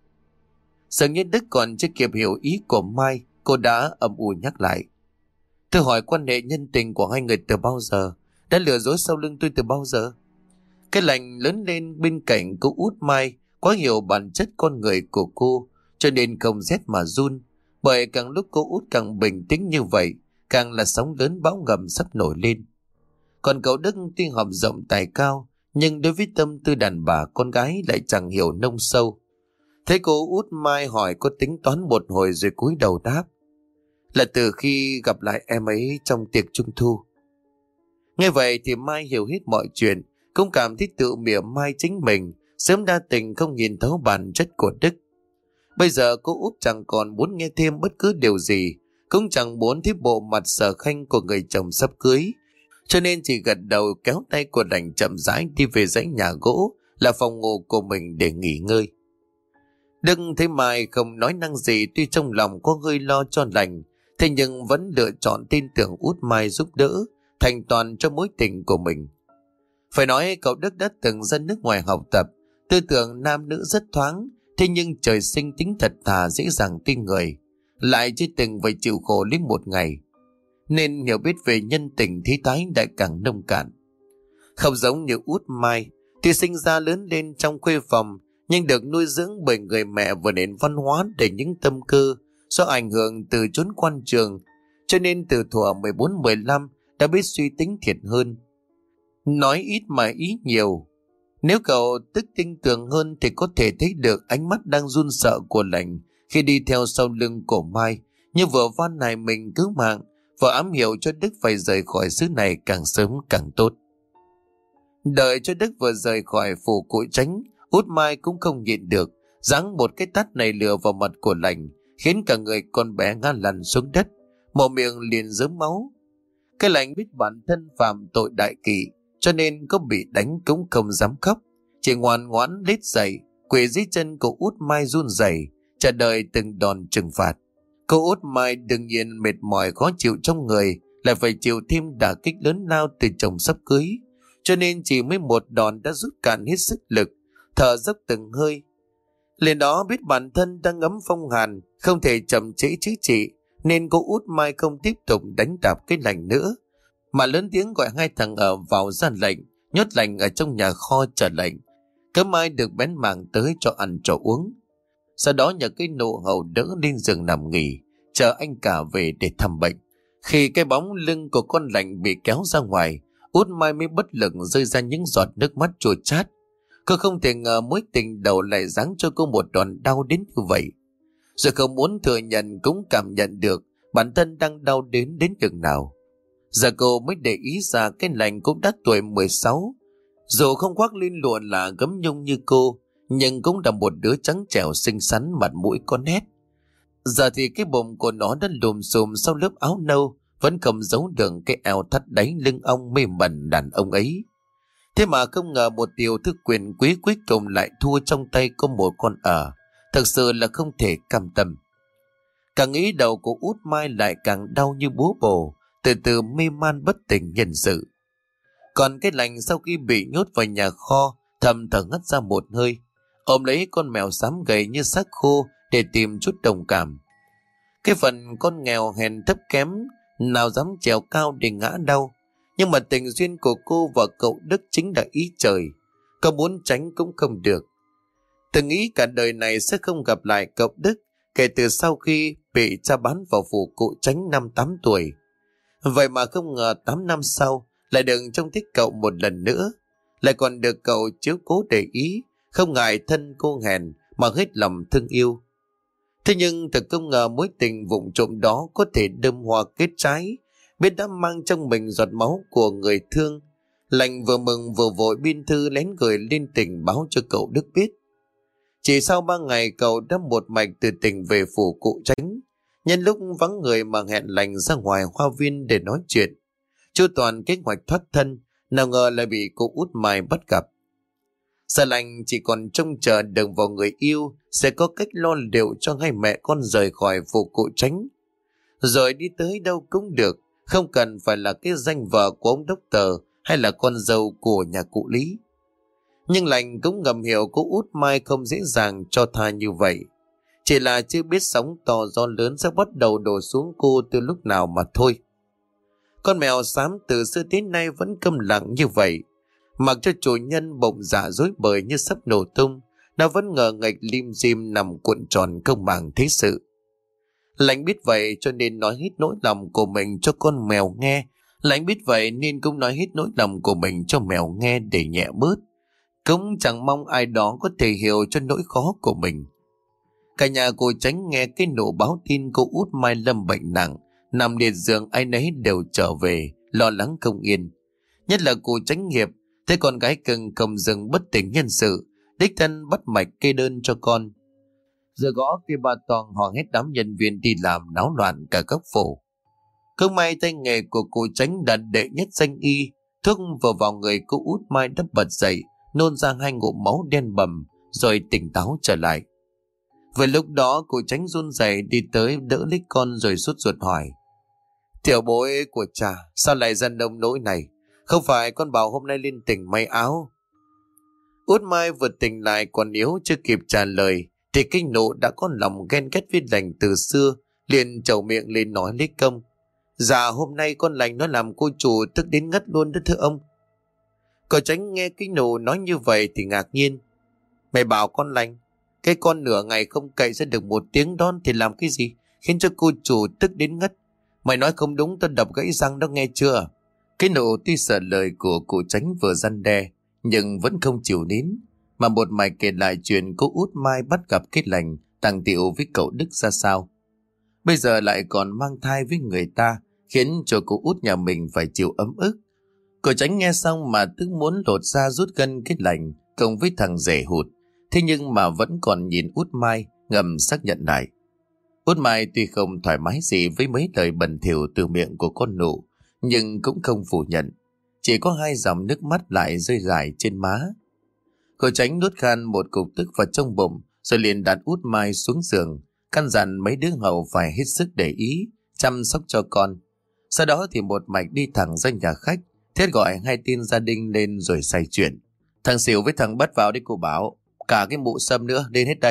Dường như Đức còn chưa kịp hiểu ý của Mai, cô đã âm u nhắc lại. Tôi hỏi quan hệ nhân tình của hai người từ bao giờ? Đã lừa dối sau lưng tôi từ bao giờ? Cái lành lớn lên bên cạnh cô Út Mai quá hiểu bản chất con người của cô, cho nên không rét mà run. Bởi càng lúc cô Út càng bình tĩnh như vậy, càng là sóng lớn bão ngầm sắp nổi lên. Còn cậu Đức tuy học rộng tài cao, nhưng đối với tâm tư đàn bà con gái lại chẳng hiểu nông sâu. Thấy cô Út Mai hỏi có tính toán một hồi rồi cúi đầu đáp. Là từ khi gặp lại em ấy trong tiệc trung thu. Nghe vậy thì Mai hiểu hết mọi chuyện, cũng cảm thấy tự mỉa mai chính mình, sớm đa tình không nhìn thấu bản chất của Đức. Bây giờ cô út chẳng còn muốn nghe thêm bất cứ điều gì, cũng chẳng muốn thấy bộ mặt sở khanh của người chồng sắp cưới, cho nên chỉ gật đầu kéo tay của Lành chậm rãi đi về dãy nhà gỗ là phòng ngủ của mình để nghỉ ngơi. Đức thấy Mai không nói năng gì, tuy trong lòng có hơi lo cho Lành, thế nhưng vẫn lựa chọn tin tưởng út Mai giúp đỡ, thành toàn cho mối tình của mình. Phải nói cậu Đức đã từng ra nước ngoài học tập, tư tưởng nam nữ rất thoáng, thế nhưng trời sinh tính thật thà dễ dàng tin người, lại chưa từng phải chịu khổ đến một ngày, nên hiểu biết về nhân tình thế thái lại càng nông cạn. Không giống như út Mai, thì sinh ra lớn lên trong khuê phòng, nhưng được nuôi dưỡng bởi người mẹ và nền văn hóa đầy những tâm cơ do ảnh hưởng từ chốn quan trường, cho nên từ thuở mười bốn mười lăm đã biết suy tính thiệt hơn. Nói ít mà ý nhiều. Nếu cậu tức tinh tường hơn thì có thể thấy được ánh mắt đang run sợ của Lành khi đi theo sau lưng của Mai, như vừa van nài mình cứu mạng, và ám hiệu cho Đức phải rời khỏi xứ này càng sớm càng tốt. Đợi cho Đức vừa rời khỏi phủ cụ Chánh, út Mai cũng không nhịn được, giáng một cái tát này lừa vào mặt của Lành, khiến cả người con bé ngã lăn xuống đất, mồm miệng liền rớm máu. Cái Lành biết bản thân phạm tội đại kỵ, cho nên có bị đánh cũng không dám khóc, chỉ ngoan ngoãn lết dậy, quỳ dưới chân của út Mai run rẩy, chờ đợi từng đòn trừng phạt. Cô út Mai đương nhiên mệt mỏi khó chịu trong người, lại phải chịu thêm đả kích lớn lao từ chồng sắp cưới, cho nên chỉ mới một đòn đã rút cạn hết sức lực, thở dốc từng hơi. Liền đó biết bản thân đang ngấm phong hàn, không thể chậm trễ chữa trị, nên cô út Mai không tiếp tục đánh đạp cái Lành nữa, mà lớn tiếng gọi hai thằng ở vào ra lệnh, nhốt Lành ở trong nhà kho chờ lệnh, cấm ai được bén mảng tới cho ăn cho uống. Sau đó nhờ cái nụ hầu đỡ lên giường nằm nghỉ, chờ anh cả về để thăm bệnh. Khi cái bóng lưng của con Lành bị kéo ra ngoài, út Mai mới bất lực rơi ra những giọt nước mắt chua chát. Cô không thể ngờ mối tình đầu lại giáng cho cô một đòn đau đến như vậy. Rồi không muốn thừa nhận cũng cảm nhận được bản thân đang đau đến đến chừng nào. Giờ cô mới để ý ra cái Lành cũng đã tuổi mười sáu. Dù không khoác lên lụa là gấm nhung như cô, nhưng cũng là một đứa trắng trẻo xinh xắn, mặt mũi có nét. Giờ thì cái bụng của nó đã lùm xùm sau lớp áo nâu, vẫn không giấu được cái eo thắt đáy lưng ong mềm mẩn đàn ông ấy. Thế mà không ngờ một điều thứ quyền quý cuối cùng lại thua trong tay có một con ở, thật sự là không thể cam tâm. Càng nghĩ đầu của út Mai lại càng đau như búa bổ, từ từ mê man bất tỉnh nhân sự. Còn cái Lành sau khi bị nhốt vào nhà kho, thầm thở ngất ra một hơi, ôm lấy con mèo xám gầy như xác khô để tìm chút đồng cảm. Cái phần con nghèo hèn thấp kém nào dám trèo cao để ngã đau, nhưng mà tình duyên của cô và cậu Đức chính là ý trời, có muốn tránh cũng không được. Từng nghĩ cả đời này sẽ không gặp lại cậu Đức kể từ sau khi bị cha bán vào phủ cụ Chánh năm tám tuổi. Vậy mà không ngờ tám năm sau lại được trông thích cậu một lần nữa, lại còn được cậu chiếu cố để ý, không ngại thân cô hèn mà hết lòng thương yêu. Thế nhưng thật không ngờ mối tình vụng trộm đó có thể đơm hoa kết trái, biết đã mang trong mình giọt máu của người thương. Lành vừa mừng vừa vội biên thư lén gửi lên tỉnh báo cho cậu Đức biết. Chỉ sau ba ngày cậu đã một mạch từ tỉnh về phủ cụ Chánh, nhân lúc vắng người mà hẹn Lành ra ngoài hoa viên để nói chuyện. Chu toàn kế hoạch thoát thân, nào ngờ lại bị cô út Mai bắt gặp. Giờ Lành chỉ còn trông chờ đừng vào người yêu sẽ có cách lo liệu cho hai mẹ con rời khỏi phủ cụ Chánh, rồi đi tới đâu cũng được, không cần phải là cái danh vợ của ông đốc tờ hay là con dâu của nhà cụ Lý. Nhưng Lành cũng ngầm hiểu cô út Mai không dễ dàng cho tha như vậy, chỉ là chưa biết sóng to gió lớn sẽ bắt đầu đổ xuống cô từ lúc nào mà thôi. Con mèo xám từ xưa đến nay vẫn câm lặng như vậy, mặc cho chủ nhân bụng dạ rối bời như sắp nổ tung, nó vẫn ngờ nghệch lim dim nằm cuộn tròn không màng thế sự. Lành biết vậy cho nên nói hết nỗi lòng của mình cho con mèo nghe. Lành biết vậy nên cũng nói hết nỗi lòng của mình cho mèo nghe để nhẹ bớt. Cũng chẳng mong ai đó có thể hiểu cho nỗi khó của mình. Cả nhà cô Chánh nghe cái nụ báo tin cô út Mai lâm bệnh nặng, nằm liệt giường, ai nấy đều trở về, lo lắng không yên. Nhất là cô Chánh Hiệp, thấy con gái cưng không dừng bất tỉnh nhân sự, đích thân bắt mạch kê đơn cho con. Giờ gõ cây ba toang họ hết đám nhân viên đi làm náo loạn cả góc phủ. Không may tay nghề của cụ Tránh đạt đệ nhất danh y, thuốc vừa vào người cô Út Mai đắp bật dậy, nôn ra hai ngụm máu đen bầm, rồi tỉnh táo trở lại. Vừa lúc đó cụ Tránh run rẩy đi tới đỡ lấy con rồi sốt ruột hỏi: "Tiểu bối của cha, sao lại giận nông nỗi này? Không phải con bảo hôm nay lên tỉnh may áo?" Út Mai vừa tỉnh lại còn yếu chưa kịp trả lời thì kinh nộ đã có lòng ghen ghét với lành từ xưa, liền trầu miệng lên nói lấy công: "Dạ hôm nay con lành nó làm cô chủ tức đến ngất luôn đó thưa ông." Cậu Tránh nghe kinh nộ nói như vậy thì ngạc nhiên: "Mày bảo con lành, cái con nửa ngày không cậy ra được một tiếng đón thì làm cái gì khiến cho cô chủ tức đến ngất? Mày nói không đúng tao đập gãy răng đó nghe chưa?" Cái nộ tuy sợ lời của cụ Tránh vừa răn đe nhưng vẫn không chịu nín, mà một mạch kể lại chuyện cô Út Mai bắt gặp cái lành tàng tiệu với cậu Đức ra sao. Bây giờ lại còn mang thai với người ta, khiến cho cô Út nhà mình phải chịu ấm ức. Cậu Tránh nghe xong mà tức muốn lột ra rút gân cái lành cộng với thằng rể hụt. Thế nhưng mà vẫn còn nhìn Út Mai ngầm xác nhận lại. Út Mai tuy không thoải mái gì với mấy lời bẩn thỉu từ miệng của con nụ, nhưng cũng không phủ nhận. Chỉ có hai dòng nước mắt lại rơi rải trên má. Cậu Tránh nuốt khan một cục tức vào trong bụng, rồi liền đặt Út Mai xuống giường, căn dặn mấy đứa hầu phải hết sức để ý, chăm sóc cho con. Sau đó thì một mạch đi thẳng ra nhà khách, thiết gọi hai tên gia đình lên rồi say chuyện. "Thằng Xỉu với thằng Bất vào đi cô Bảo, cả cái mụ Sâm nữa lên hết đây."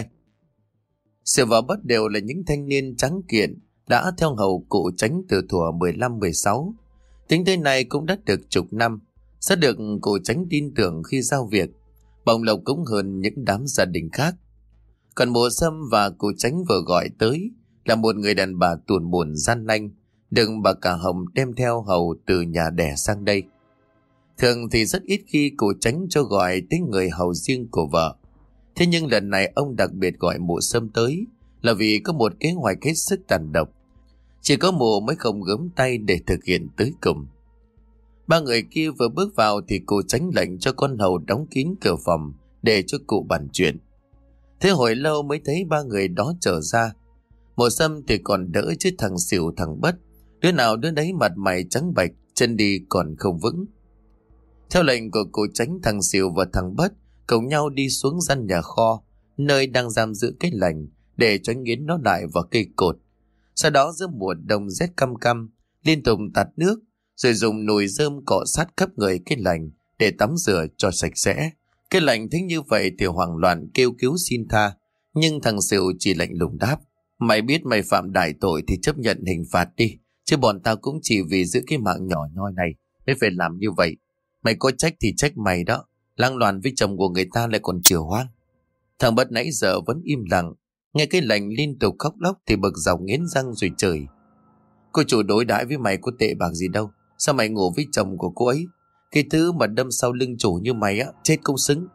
Xỉu và Bất đều là những thanh niên trắng kiện, đã theo hầu cụ Tránh từ thuở mười lăm mười sáu. Tính tới nay cũng đã được chục năm, sẽ được cụ Tránh tin tưởng khi giao việc, bồng lộc cũng hơn những đám gia đình khác. Còn mụ Sâm và cụ Tránh vừa gọi tới là một người đàn bà tuồn buồn gian nanh, được bà cả Hồng đem theo hầu từ nhà đẻ sang đây. Thường thì rất ít khi cụ Tránh cho gọi tới người hầu riêng của vợ. Thế nhưng lần này ông đặc biệt gọi mụ Sâm tới là vì có một kế hoạch hết sức tàn độc. Chỉ có mụ mới không gớm tay để thực hiện tới cùng. Ba người kia vừa bước vào thì cụ Tránh lệnh cho con hầu đóng kín cửa phòng để cho cụ bàn chuyện. Thế hồi lâu mới thấy ba người đó trở ra. Mụ Sâm thì còn đỡ chứ thằng Xỉu thằng Bất, đứa nào đứa đấy mặt mày trắng bệch, chân đi còn không vững. Theo lệnh của cụ Tránh, thằng Xỉu và thằng Bất cùng nhau đi xuống gian nhà kho, nơi đang giam giữ cái lành, để cho nghiến nó lại vào cây cột. Sau đó giữa mùa đông rét căm căm, liên tục tạt nước, rồi dùng nồi rơm cọ sát khắp người cái lành để tắm rửa cho sạch sẽ. Cái lành thấy như vậy thì hoảng loạn kêu cứu xin tha, nhưng thằng Xỉu chỉ lạnh lùng đáp: "Mày biết mày phạm đại tội thì chấp nhận hình phạt đi, chứ bọn tao cũng chỉ vì giữ cái mạng nhỏ nhoi này mới phải làm như vậy. Mày có trách thì trách mày đó, lang loàn với chồng của người ta lại còn chừa hoang." Thằng Bất nãy giờ vẫn im lặng, nghe cái lành liên tục khóc lóc thì bực dọc nghiến răng rồi chửi: "Cô chủ đối đãi với mày có tệ bạc gì đâu, sao mày ngủ với chồng của cô ấy? Cái thứ mà đâm sau lưng chủ như mày á, chết cũng xứng."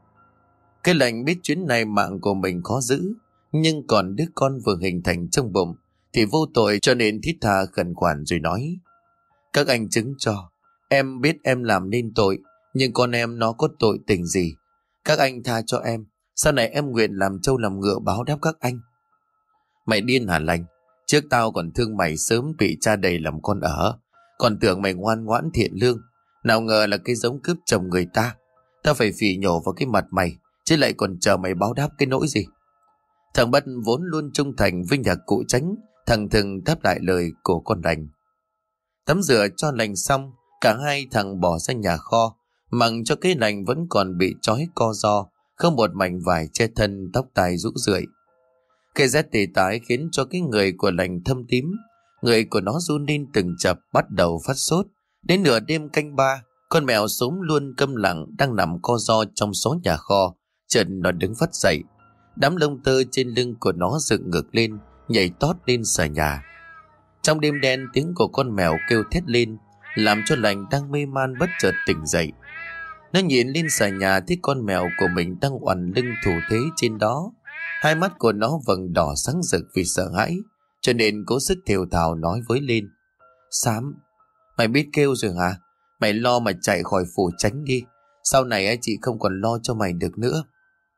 Cái lành biết chuyến này mạng của mình khó giữ, nhưng còn đứa con vừa hình thành trong bụng thì vô tội, cho nên thiết tha khẩn khoản rồi nói: "Các anh chứng cho, em biết em làm nên tội, nhưng con em nó có tội tình gì? Các anh tha cho em, sau này em nguyện làm trâu làm ngựa báo đáp các anh." "Mày điên hả Lành? Trước tao còn thương mày sớm bị cha đầy làm con ở, còn tưởng mày ngoan ngoãn thiện lương, nào ngờ là cái giống cướp chồng người ta. Tao phải phỉ nhổ vào cái mặt mày, chứ lại còn chờ mày báo đáp cái nỗi gì?" Thằng Bất vốn luôn trung thành với nhà cụ Tránh, thằng thừng đáp lại lời của con Lành. Tắm rửa cho Lành xong, cả hai thằng bỏ ra nhà kho, mặc cho cái Lành vẫn còn bị trói co ro, không một mảnh vải che thân, tóc tai rũ rượi. Cái rét tê tái khiến cho cái người của Lành thâm tím, người của nó run lên từng chập, bắt đầu phát sốt. Đến nửa đêm canh ba, con mèo sống luôn câm lặng đang nằm co ro trong số nhà kho, chợt nó đứng phắt dậy. Đám lông tơ trên lưng của nó dựng ngược lên, nhảy tót lên xà nhà. Trong đêm đen, tiếng của con mèo kêu thét lên, làm cho Lành đang mê man bất chợt tỉnh dậy. Nó nhìn lên xà nhà thấy con mèo của mình đang oằn lưng thủ thế trên đó. Hai mắt của nó vầng đỏ sáng rực vì sợ hãi, cho nên cố sức thều thào nói với lên: "Xám, mày biết kêu rồi hả? Mày lo mà chạy khỏi phủ Tránh đi, sau này chị không còn lo cho mày được nữa."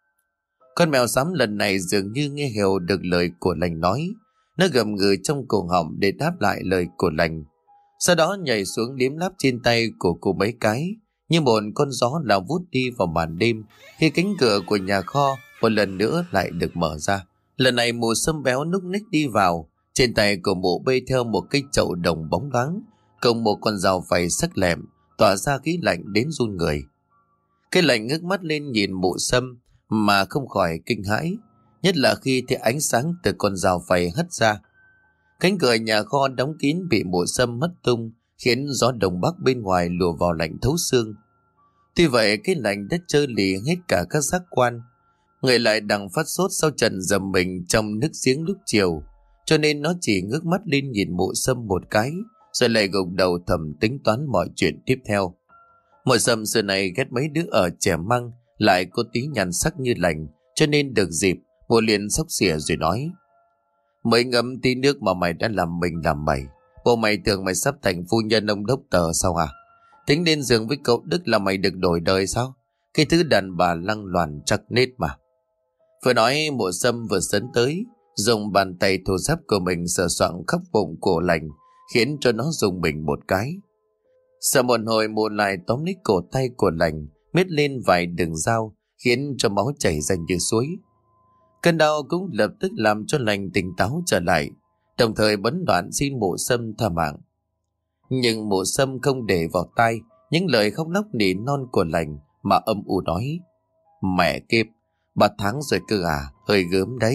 Con mèo xám lần này dường như nghe hiểu được lời của lành nói. Nó gầm gừ trong cổ họng để đáp lại lời của lành. Sau đó nhảy xuống liếm láp trên tay của cô mấy cái, như một con gió lao vút đi vào màn đêm khi cánh cửa của nhà kho một lần nữa lại được mở ra. Lần này mụ sâm béo núc ních đi vào. Trên tay của mụ bê theo một cây chậu đồng bóng loáng, cộng một con dao phay sắc lẹm, tỏa ra khí lạnh đến run người. Cái lạnh ngước mắt lên nhìn mụ sâm mà không khỏi kinh hãi, nhất là khi thấy ánh sáng từ con dao phay hất ra. Cánh cửa nhà kho đóng kín bị mụ sâm mất tung, khiến gió đông bắc bên ngoài lùa vào lạnh thấu xương. Tuy vậy cái lạnh đã trơ lì hết cả các giác quan. Người lại đang phát sốt sau trận dầm mình trong nước giếng lúc chiều, cho nên nó chỉ ngước mắt lên nhìn mụ sâm một cái, rồi lại gục đầu thầm tính toán mọi chuyện tiếp theo. Mụ sâm xưa này ghét mấy đứa ở trẻ măng, lại có tí nhàn sắc như lành, cho nên được dịp mụ liền xóc xỉa rồi nói: "Mới ngấm tí nước mà mày đã làm mình làm mày. Bộ mày tưởng mày sắp thành phu nhân ông đốc tờ sao à? Tính đến giường với cậu Đức là mày được đổi đời sao? Cái thứ đàn bà lăng loàn chắc nết mà." Vừa nói mụ sâm vừa sấn tới, dùng bàn tay thô ráp của mình sờ soạng khắp bụng cổ lành, khiến cho nó rùng mình một cái. Sợ một hồi mụ lại tóm lấy cổ tay của lành, miết lên vài đường dao, khiến cho máu chảy ra như suối. Cơn đau cũng lập tức làm cho lành tỉnh táo trở lại, đồng thời bấn đoạn xin mụ sâm tha mạng. Nhưng mụ sâm không để vào tai những lời khóc lóc nỉ non của lành, mà âm u nói: "Mẹ kiếp, ba tháng rồi cơ à, hơi gớm đấy."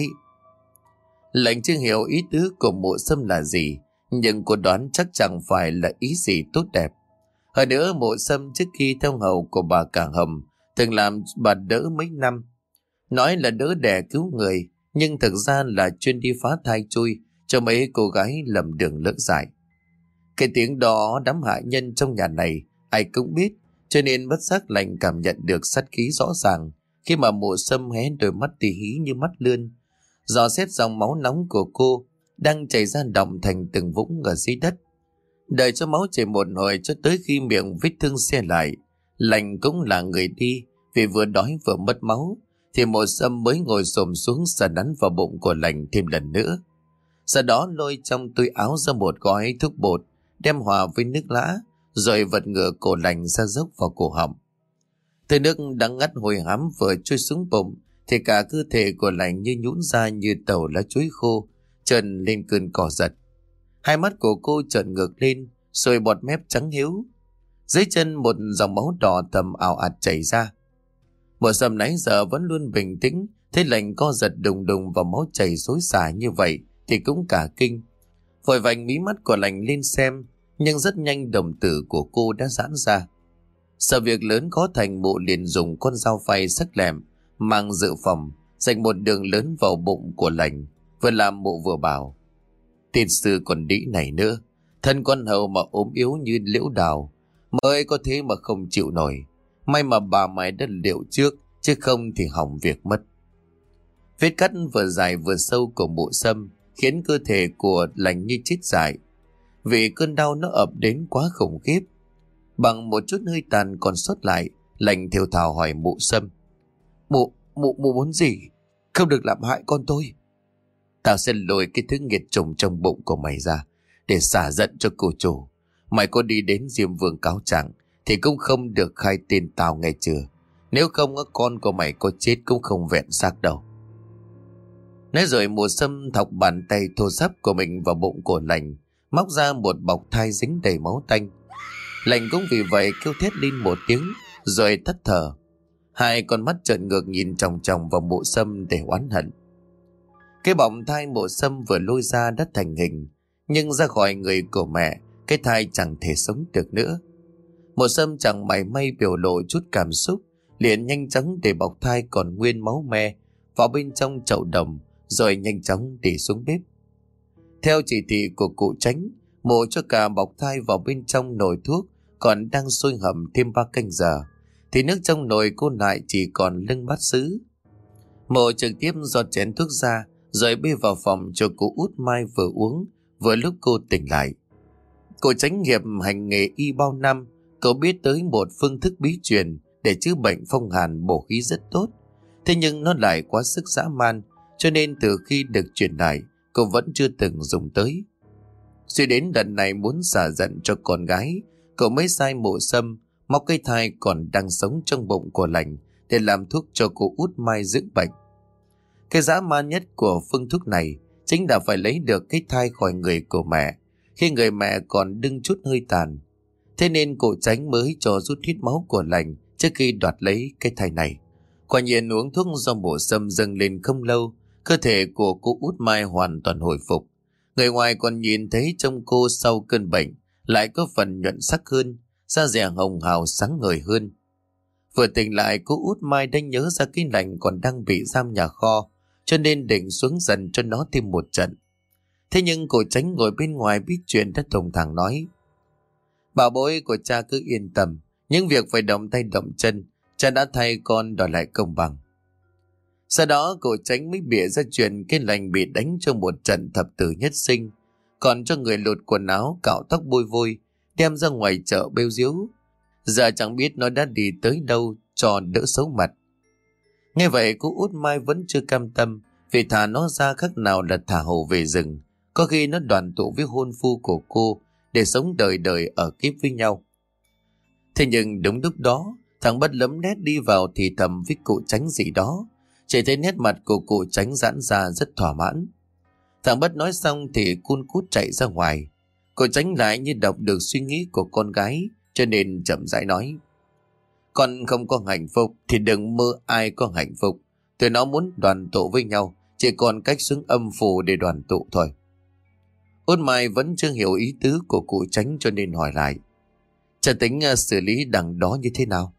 Lành chưa hiểu ý tứ của mụ sâm là gì, nhưng cô đoán chắc chẳng phải là ý gì tốt đẹp. Hơn nữa mụ sâm trước khi theo hầu của bà Cả Hầm từng làm bà đỡ mấy năm. Nói là đỡ đẻ cứu người, nhưng thực ra là chuyên đi phá thai chui cho mấy cô gái lầm đường lỡ dại. Cái tiếng đó đám hạ nhân trong nhà này ai cũng biết, cho nên bất giác lành cảm nhận được sát khí rõ ràng khi mà mụ sâm hé đôi mắt tỉ hí như mắt lươn, dò xét dòng máu nóng của cô đang chảy ra đọng thành từng vũng ở dưới đất. Đợi cho máu chảy một hồi cho tới khi miệng vết thương xe lại, lành cũng là người đi vì vừa đói vừa mất máu, thì mụ sâm mới ngồi xổm xuống sờ nắn vào bụng của lành thêm lần nữa. Sau đó lôi trong túi áo ra một gói thuốc bột, đem hòa với nước lã, rồi vật ngựa cổ lành ra dốc vào cổ họng. Từ nước đắng ngắt hồi hám vừa trôi xuống bụng, thì cả cơ thể của lành như nhũn ra như tàu lá chuối khô, trần lên cơn cò giật. Hai mắt của cô trợn ngược lên, rồi bọt mép trắng hiếu. Dưới chân một dòng máu đỏ thầm ào ạt chảy ra. Mụ sâm nãy giờ vẫn luôn bình tĩnh, thấy lành co giật đùng đùng và máu chảy xối xả như vậy thì cũng cả kinh. Vội vành mí mắt của lành lên xem, nhưng rất nhanh đồng tử của cô đã giãn ra. Sợ việc lớn có thành, mụ liền dùng con dao phay sắc lẹm mang dự phòng rạch một đường lớn vào bụng của lành, vừa làm mụ vừa bảo: "Tiên sư còn đĩ này nữa, thân con hầu mà ốm yếu như liễu đào, mới có thế mà không chịu nổi. May mà bà mày đã liệu trước, chứ không thì hỏng việc mất." Vết cắt vừa dài vừa sâu của mụ sâm khiến cơ thể của lành như chết dại, vì cơn đau nó ập đến quá khủng khiếp. Bằng một chút hơi tàn còn sót lại, lành thều thào hỏi mụ sâm: Mụ, mụ, mụ muốn gì? Không được làm hại con tôi." "Tao sẽ lôi cái thứ nghiệt trùng trong bụng của mày ra để xả giận cho cô chủ. Mày có đi đến Diêm Vương cáo trạng thì cũng không được khai tên tao nghe chưa? Nếu không con của mày có chết cũng không vẹn xác đâu." Nói rồi mụ sâm thọc bàn tay thô ráp của mình vào bụng của lành, móc ra một bọc thai dính đầy máu tanh. Lành cũng vì vậy kêu thét lên một tiếng, rồi tắt thở. Hai con mắt trợn ngược nhìn chòng chòng vào mụ sâm để oán hận. Cái bọc thai mụ sâm vừa lôi ra đã thành hình, nhưng ra khỏi người của mẹ, cái thai chẳng thể sống được nữa. Mụ sâm chẳng mảy may biểu lộ chút cảm xúc, liền nhanh chóng để bọc thai còn nguyên máu me vào bên trong chậu đồng, rồi nhanh chóng để xuống bếp. Theo chỉ thị của cụ Chánh, mụ cho cả bọc thai vào bên trong nồi thuốc còn đang sôi hầm thêm ba canh giờ, thì nước trong nồi cô lại chỉ còn lưng bát sứ. Mụ trực tiếp giọt chén thuốc ra, rồi bê vào phòng cho cụ Út Mai vừa uống, vừa lúc cô tỉnh lại. Cụ Chánh nghiệp hành nghề y bao năm, cậu biết tới một phương thức bí truyền để chữa bệnh phong hàn bổ khí rất tốt, Thế nhưng nó lại quá sức dã man, cho nên từ khi được truyền lại, cô vẫn chưa từng dùng tới. Suy đến lần này muốn xả giận cho con gái, cậu mới sai Mộ Sâm móc cái thai còn đang sống trong bụng của lành để làm thuốc cho cô Út Mai dưỡng bệnh. Cái dã man nhất của phương thuốc này chính là phải lấy được cái thai khỏi người của mẹ, khi người mẹ còn đưng chút hơi tàn. Thế nên cô Tránh mới cho rút hết máu của lành trước khi đoạt lấy cái thai này. Quả nhiên uống thuốc do Mộ Sâm dâng lên không lâu, cơ thể của cô Út Mai hoàn toàn hồi phục. Người ngoài còn nhìn thấy trong cô sau cơn bệnh lại có phần nhuận sắc hơn, da dẻ hồng hào sáng ngời hơn. Vừa tỉnh lại, cô Út Mai đã nhớ ra cái lành còn đang bị giam nhà kho, cho nên định xuống dần cho nó thêm một trận. Thế nhưng cô Tránh ngồi bên ngoài biết chuyện đã thùng thẳng nói: "Bảo bối của cha cứ yên tâm, những việc phải động tay động chân, cha đã thay con đòi lại công bằng." Sau đó cô Tránh mới bịa ra chuyện cái lành bị đánh cho một trận thập tử nhất sinh, còn cho người lột quần áo, cạo tóc, bôi vôi, đem ra ngoài chợ bêu diếu. Giờ chẳng biết nó đã đi tới đâu cho đỡ xấu mặt. Nghe vậy cô Út Mai vẫn chưa cam tâm, vì thả nó ra khác nào là thả hổ về rừng, có khi nó đoàn tụ với hôn phu của cô để sống đời đời ở kiếp với nhau. Thế nhưng đúng lúc đó, thằng Bất lấm nét đi vào thì thầm với cụ Tránh gì đó. Chỉ thấy nét mặt của cụ Tránh giãn ra rất thỏa mãn. Thằng Bất nói xong thì cun cút chạy ra ngoài. Cụ Tránh lại như đọc được suy nghĩ của con gái, cho nên chậm rãi nói: "Con không có hạnh phúc thì đừng mơ ai có hạnh phúc. Tụi nó muốn đoàn tụ với nhau, chỉ còn cách xuống âm phủ để đoàn tụ thôi." Út Mai vẫn chưa hiểu ý tứ của cụ Tránh cho nên hỏi lại: "Cha tính uh, xử lý đằng đó như thế nào?"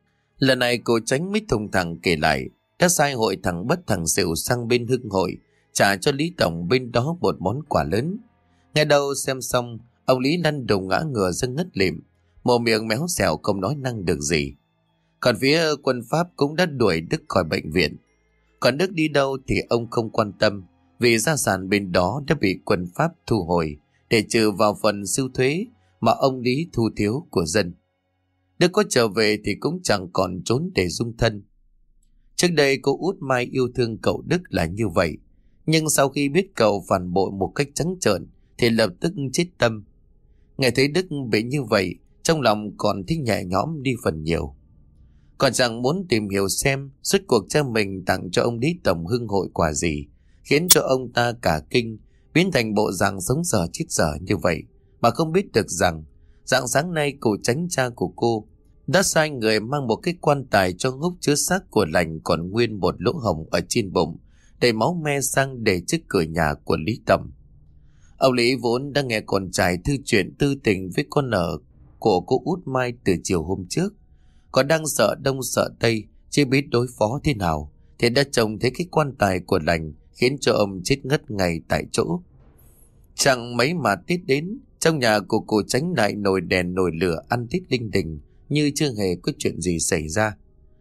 Lần này cụ Tránh mới thùng thẳng kể lại đã sai hội thằng Bất thằng Sửu sang bên Hưng Hội trả cho Lý Tổng bên đó một món quà lớn. Nghe đâu xem xong, ông Lý lăn đầu ngã ngửa ra ngất lịm, mồm miệng méo xẹo không nói năng được gì. Còn phía quân Pháp cũng đã đuổi Đức khỏi bệnh viện. Còn Đức đi đâu thì ông không quan tâm, vì gia sản bên đó đã bị quân Pháp thu hồi để trừ vào phần sưu thuế mà ông Lý thu thiếu của dân. Đức có trở về thì cũng chẳng còn trốn để dung thân. Trước đây cô Út Mai yêu thương cậu Đức là như vậy, nhưng sau khi biết cậu phản bội một cách trắng trợn thì lập tức chết tâm. Nghe thấy Đức bị như vậy, trong lòng còn thích nhẹ nhõm đi phần nhiều. Còn chẳng muốn tìm hiểu xem suốt cuộc cha mình tặng cho ông Lý Tổng Hưng Hội quà gì khiến cho ông ta cả kinh, biến thành bộ dạng sống dở chết dở như vậy, mà không biết được rằng rạng sáng nay cụ Tránh cha của cô đã sai người mang một cái quan tài cho hốc chứa xác của lành còn nguyên một lỗ hổng ở trên bụng, đầy máu me sang để trước cửa nhà của Lý Tầm. Ông Lý vốn đã nghe con trai thư chuyện tư tình với con nợ của cô Út Mai từ chiều hôm trước, còn đang sợ đông sợ tây, chưa biết đối phó thế nào, thì đã trông thấy cái quan tài của lành khiến cho ông chết ngất ngay tại chỗ. Chẳng mấy mà Tết đến, trong nhà của cô Tránh lại nồi đèn nồi lửa ăn Tết linh đình như chưa hề có chuyện gì xảy ra.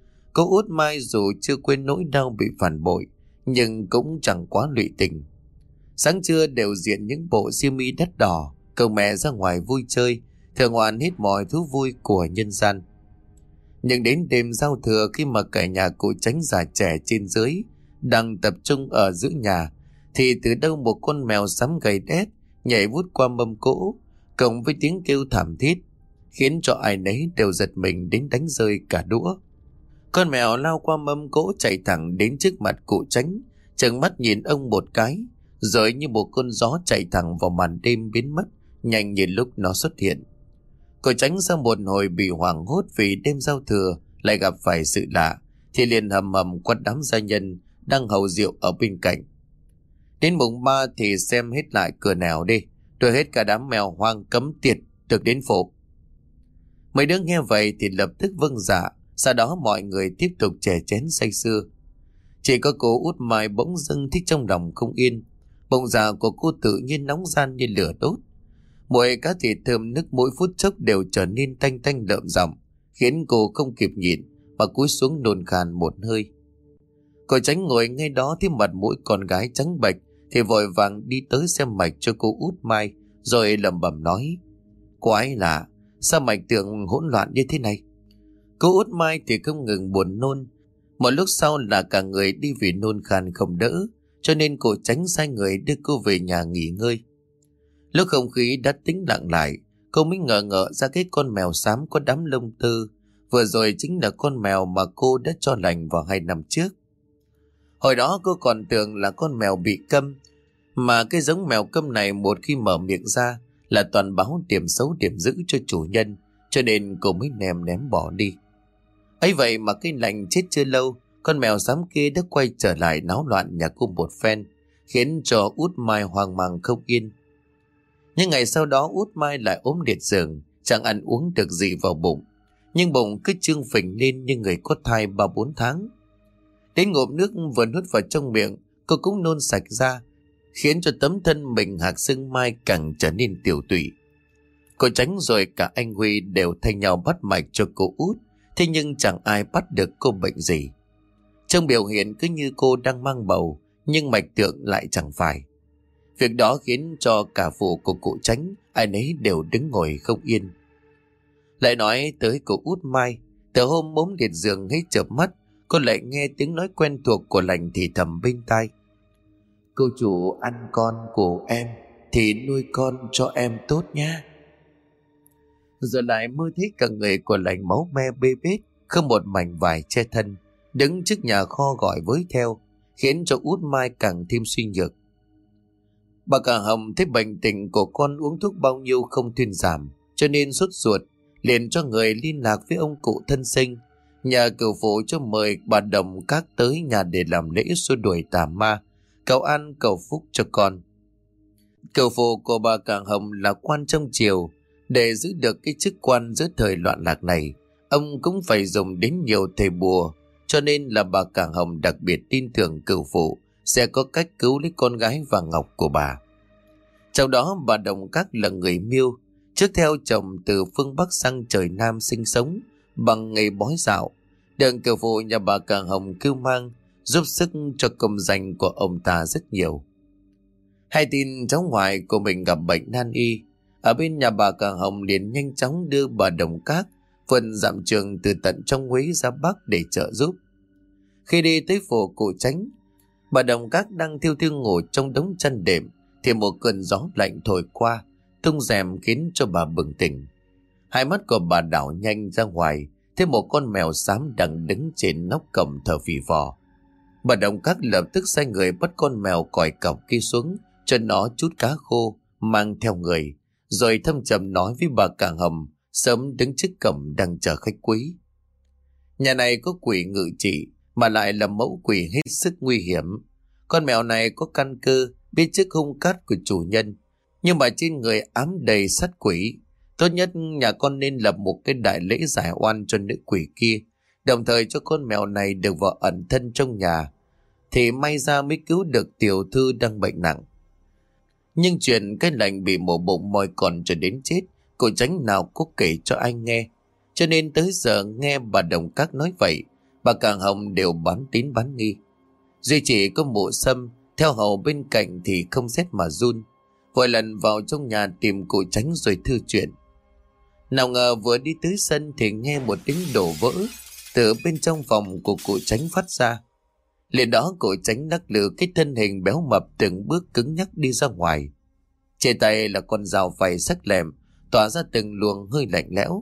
Cô Út Mai dù chưa quên nỗi đau bị phản bội, nhưng cũng chẳng quá lụy tình. Sáng trưa đều diện những bộ xiêm mi đắt đỏ, cầu mẹ ra ngoài vui chơi, thưởng ngoạn hết mọi thú vui của nhân gian. Nhưng đến đêm giao thừa, khi mà cả nhà cụ Tránh già trẻ trên dưới đang tập trung ở giữa nhà, thì từ đâu một con mèo xám gầy đét nhảy vút qua mâm cỗ, cộng với tiếng kêu thảm thiết, khiến cho ai nấy đều giật mình đến đánh rơi cả đũa. Con mèo lao qua mâm cỗ chạy thẳng đến trước mặt cụ Tránh, trừng mắt nhìn ông một cái, rồi như một con gió chạy thẳng vào màn đêm biến mất nhanh như lúc nó xuất hiện. Cụ Tránh sau một hồi bị hoảng hốt vì đêm giao thừa lại gặp phải sự lạ, thì liền hầm hầm quát đám gia nhân đang hầu rượu ở bên cạnh: "Đến mùng ba thì xem hết lại cửa nào đi, rồi hết cả đám mèo hoang cấm tiệt được đến phố." Mấy đứa nghe vậy thì lập tức vâng dạ. Sau đó mọi người tiếp tục chè chén say sưa. Chỉ có cô Út Mai bỗng dưng thích trong lòng không yên. Bụng dạ của cô tự nhiên nóng gian như lửa đốt. Mùi cá thịt thơm nức mỗi phút chốc đều trở nên tanh tanh lợm giọng, khiến cô không kịp nhịn mà cúi xuống nôn khan một hơi. Cô Tránh ngồi ngay đó thấy mặt mũi con gái trắng bệch thì vội vàng đi tới xem mạch cho cô Út Mai, rồi lẩm bẩm nói: "Quái lạ, sao mạch tượng hỗn loạn như thế này?" Cô Út Mai thì không ngừng buồn nôn, Một lúc sau là cả người đi vì nôn khan không đỡ, cho nên cô Tránh sai người đưa cô về nhà nghỉ ngơi. Lúc không khí đã tĩnh lặng lại, cô mới ngờ ngợ ra cái con mèo xám có đám lông tơ vừa rồi chính là con mèo mà cô đã cho lành vào hai năm trước. Hồi đó cô còn tưởng là con mèo bị câm, mà cái giống mèo câm này một khi mở miệng ra là toàn báo điểm xấu điểm dữ cho chủ nhân, cho nên cô mới ném ném bỏ đi. Ấy vậy mà cái lành chết chưa lâu, con mèo xám kia đã quay trở lại náo loạn nhà cô một phen, khiến cho Út Mai hoang mang không yên. Nhưng ngày sau đó Út Mai lại ốm liệt giường, chẳng ăn uống được gì vào bụng, nhưng bụng cứ trương phình lên như người có thai ba bốn tháng. Đến ngụm nước vừa nuốt vào trong miệng, cô cũng nôn sạch ra, khiến cho tấm thân mình hạc xương mai càng trở nên tiểu tụy. Cô Tránh rồi cả anh Huy đều thay nhau bắt mạch cho cô Út, thế nhưng chẳng ai bắt được cô bệnh gì. Trong biểu hiện cứ như cô đang mang bầu, nhưng mạch tượng lại chẳng phải. Việc đó khiến cho cả phụ của cụ Tránh ai nấy đều đứng ngồi không yên. Lại nói tới cô Út Mai, từ hôm ốm liệt giường hết chợp mắt, cô lại nghe tiếng nói quen thuộc của lành thì thầm bên tai: "Cô chủ ăn con của em thì nuôi con cho em tốt nha." Rồi lại mơ thấy cả người của lành máu me bê bết, không một mảnh vải che thân, đứng trước nhà kho gọi với theo, khiến cho Út Mai càng thêm suy nhược. Bà cả Hồng thấy bệnh tình của con uống thuốc bao nhiêu không thuyên giảm, cho nên sốt ruột, liền cho người liên lạc với ông cụ thân sinh, nhờ cửu phụ cho mời bà Đồng Các tới nhà để làm lễ xua đuổi tà ma, cầu an cầu phúc cho con. Cửu phụ của bà cả Hồng là quan trong triều, để giữ được cái chức quan giữa thời loạn lạc này, ông cũng phải dùng đến nhiều thầy bùa, cho nên là bà cả Hồng đặc biệt tin tưởng cửu phụ sẽ có cách cứu lấy con gái vàng ngọc của bà. Trong đó bà Đồng Các là người Miêu, trước theo chồng từ phương Bắc sang trời Nam sinh sống bằng nghề bói dạo, được cửu phụ nhà bà cả Hồng cưu mang, giúp sức cho công danh của ông ta rất nhiều. Hay tin cháu ngoại của mình gặp bệnh nan y, ở bên nhà bà cả Hồng liền nhanh chóng đưa bà Đồng Các vượt dặm trường từ tận trong Huế ra Bắc để trợ giúp. Khi đi tới phủ cụ Tránh, bà Đồng Các đang thiêu thiêu ngủ trong đống chăn đệm, thì một cơn gió lạnh thổi qua, tung rèm khiến cho bà bừng tỉnh. Hai mắt của bà đảo nhanh ra ngoài, thấy một con mèo xám đang đứng trên nóc cổng thở phì phò. Bà Đồng Các lập tức sai người bắt con mèo còi cọc kia xuống, cho nó chút cá khô mang theo người, rồi thâm trầm nói với bà cả Hồng sớm đứng trước cổng đang chờ khách quý. Nhà này có quỷ ngự trị, mà lại là mẫu quỷ hết sức nguy hiểm. Con mèo này có căn cơ, biết trước hung cát của chủ nhân, nhưng mà trên người ám đầy sát quỷ. Tốt nhất nhà con nên lập một cái đại lễ giải oan cho nữ quỷ kia, đồng thời cho con mèo này được vào ẩn thân trong nhà, thì may ra mới cứu được tiểu thư đang bệnh nặng. Nhưng chuyện cái lành bị mổ bụng moi còn cho đến chết, cô Tránh nào có kể cho anh nghe, cho nên tới giờ nghe bà Đồng Các nói vậy, bà cả Hồng đều bán tín bán nghi. Duy chỉ có Mộ Sâm theo hầu bên cạnh thì không rét mà run, vội lần vào trong nhà tìm cụ Tránh rồi thư chuyện. Nào ngờ vừa đi tới sân thì nghe một tiếng đổ vỡ từ bên trong phòng của cụ Tránh phát ra. Liền đó cụ Tránh lắc lư cái thân hình béo mập từng bước cứng nhắc đi ra ngoài. Trên tay là con dao phay sắc lẹm, tỏa ra từng luồng hơi lạnh lẽo.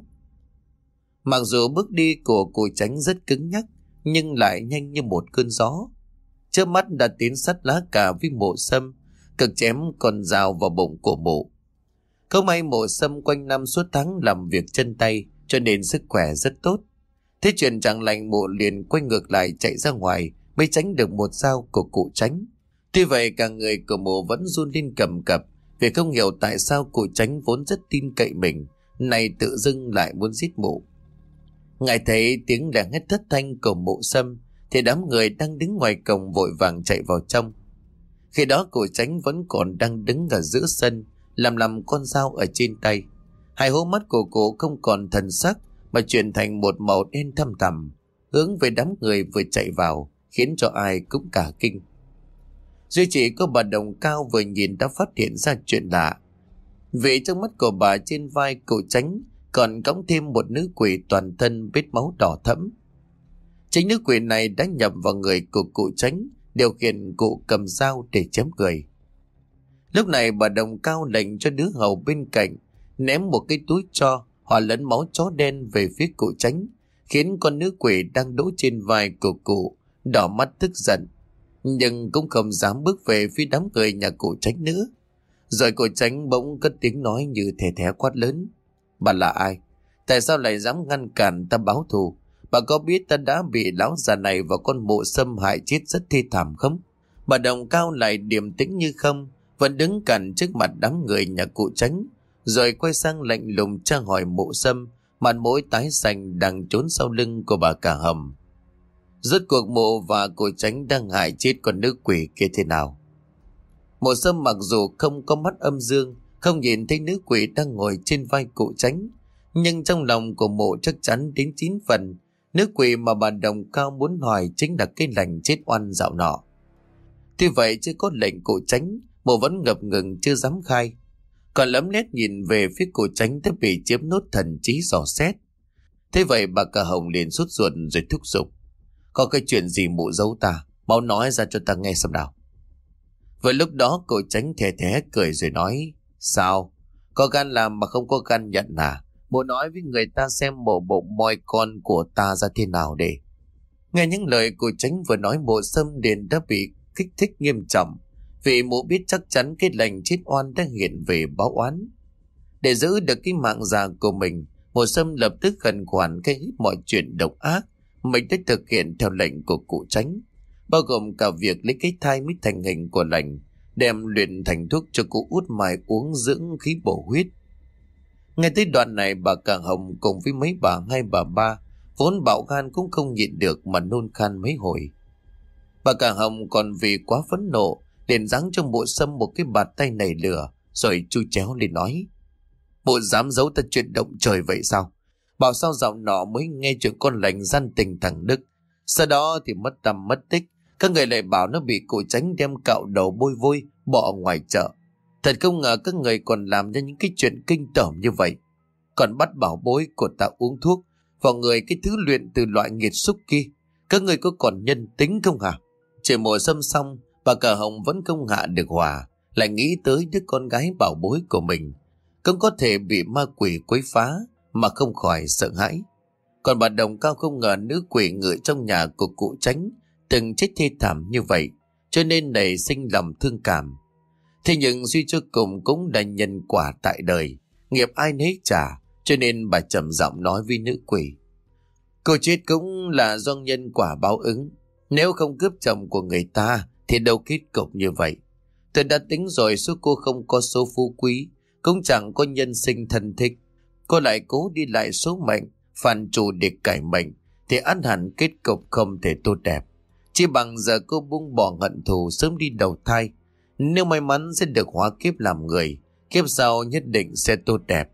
Mặc dù bước đi của cụ Tránh rất cứng nhắc, nhưng lại nhanh như một cơn gió. Chớp mắt đã tiến sát lá cà với Mộ Sâm, cực chém con dao vào bụng của Mộ. Không may Mộ Sâm quanh năm suốt tháng làm việc chân tay, cho nên sức khỏe rất tốt. Thế chuyện chẳng lành, Mộ liền quay ngược lại chạy ra ngoài, mới tránh được một dao của cụ Tránh. Tuy vậy cả người của Mộ vẫn run lên cầm cập, vì không hiểu tại sao cụ Tránh vốn rất tin cậy mình, nay tự dưng lại muốn giết Mộ. Ngài thấy tiếng lẻ hét thất thanh của Mộ Sâm, thì đám người đang đứng ngoài cổng vội vàng chạy vào trong. Khi đó cụ Tránh vẫn còn đang đứng ở giữa sân, làm lầm con dao ở trên tay. Hai hố mắt của cụ không còn thần sắc, mà chuyển thành một màu đen thâm thẳm, hướng về đám người vừa chạy vào, khiến cho ai cũng cả kinh. Duy chỉ có bà Đồng Cao vừa nhìn đã phát hiện ra chuyện lạ, vì trong mắt của bà trên vai cụ Tránh còn cõng thêm một nữ quỷ toàn thân vết máu đỏ thẫm. Chính nữ quỷ này đã nhập vào người của cụ Chánh, điều khiển cụ cầm dao để chém người. Lúc này bà Đồng cao lệnh cho đứa hầu bên cạnh ném một cái túi tro hòa lẫn máu chó đen về phía cụ Chánh, khiến con nữ quỷ đang đỗ trên vai của cụ đỏ mắt tức giận, nhưng cũng không dám bước về phía đám người nhà cụ Chánh nữa. Rồi cụ Chánh bỗng cất tiếng nói như thè thé quát lớn: "Bà là ai? Tại sao lại dám ngăn cản ta báo thù? Bà có biết ta đã bị lão già này và con mụ xâm hại chết rất thê thảm không?" Bà Đồng cao lại điềm tĩnh như không, vẫn đứng cạnh trước mặt đám người nhà cụ Chánh, rồi quay sang lạnh lùng tra hỏi mụ Sâm, mặt mũi tái xanh đang trốn sau lưng của bà cả hầm. Rốt cuộc mụ và cụ Chánh đang hại chết con nữ quỷ kia thế nào? Mụ Sâm mặc dù không có mắt âm dương, không nhìn thấy nữ quỷ đang ngồi trên vai cụ Chánh, nhưng trong lòng của mụ chắc chắn đến chín phần nữ quỷ mà bà Đồng cao muốn hỏi chính là cái lành chết oan dạo nọ. Tuy vậy chưa có lệnh cụ Chánh, mụ vẫn ngập ngừng chưa dám khai, còn lấm lét nhìn về phía cụ Chánh đã bị chiếm nốt thần trí dò xét. Thế vậy bà cả hồng liền sốt ruột rồi thúc giục: "Có cái chuyện gì mụ giấu ta, mau nói ra cho ta nghe xem nào." Vừa lúc đó cụ Chánh thè thé cười rồi nói: "Sao? Có gan làm mà không có gan nhận à? Mụ nói với người ta xem bộ bụng moi con của ta ra thế nào để." Nghe những lời cụ Chánh vừa nói, mụ Sâm liền đã bị kích thích nghiêm trọng, vì mụ biết chắc chắn cái lành chết oan đã hiện về báo oán. Để giữ được cái mạng già của mình, mụ Sâm lập tức khẩn khoản cái hết mọi chuyện độc ác mình đã thực hiện theo lệnh của cụ Chánh, bao gồm cả việc lấy cái thai mới thành hình của lành đem luyện thành thuốc cho cụ út mài uống dưỡng khí bổ huyết. Nghe tới đoạn này, bà cả hồng cùng với mấy bà hai bà ba vốn bạo gan cũng không nhịn được mà nôn khan mấy hồi. Bà cả hồng còn vì quá phẫn nộ liền giáng cho mụ Sâm một cái bạt tay nảy lửa, rồi chu chéo lên nói: "Mụ dám giấu ta chuyện động trời vậy sao? Bảo sao dạo nọ mới nghe chuyện con lành gian tình thằng Đức, sau đó thì mất tăm mất tích, các người lại bảo nó bị cụ Chánh đem cạo đầu bôi vôi bỏ ngoài chợ. Thật không ngờ các người còn làm ra những cái chuyện kinh tởm như vậy, còn bắt bảo bối của ta uống thuốc vào người cái thứ luyện từ loại nghiệt xúc kia. Các người có còn nhân tính không hả?" Trời mùa Sâm xong, bà cả hồng vẫn không hạ được hòa, lại nghĩ tới đứa con gái bảo bối của mình cũng có thể bị ma quỷ quấy phá mà không khỏi sợ hãi. Còn bà Đồng cao không ngờ nữ quỷ ngự trong nhà của cụ Chánh từng chết thê thảm như vậy, cho nên nảy sinh lòng thương cảm. Thế nhưng suy cho cùng cũng là nhân quả tại đời, nghiệp ai nấy trả, cho nên bà trầm giọng nói với nữ quỷ: "Cô chết cũng là do nhân quả báo ứng. Nếu không cướp chồng của người ta thì đâu kết cục như vậy. Tôi đã tính rồi, số cô không có số phú quý, cũng chẳng có nhân sinh thân thích. Cô lại cố đi lại số mệnh, phản chủ để cải mệnh, thì ăn hẳn kết cục không thể tốt đẹp. Chỉ bằng giờ cô buông bỏ hận thù, sớm đi đầu thai. Nếu may mắn sẽ được hóa kiếp làm người, kiếp sau nhất định sẽ tốt đẹp."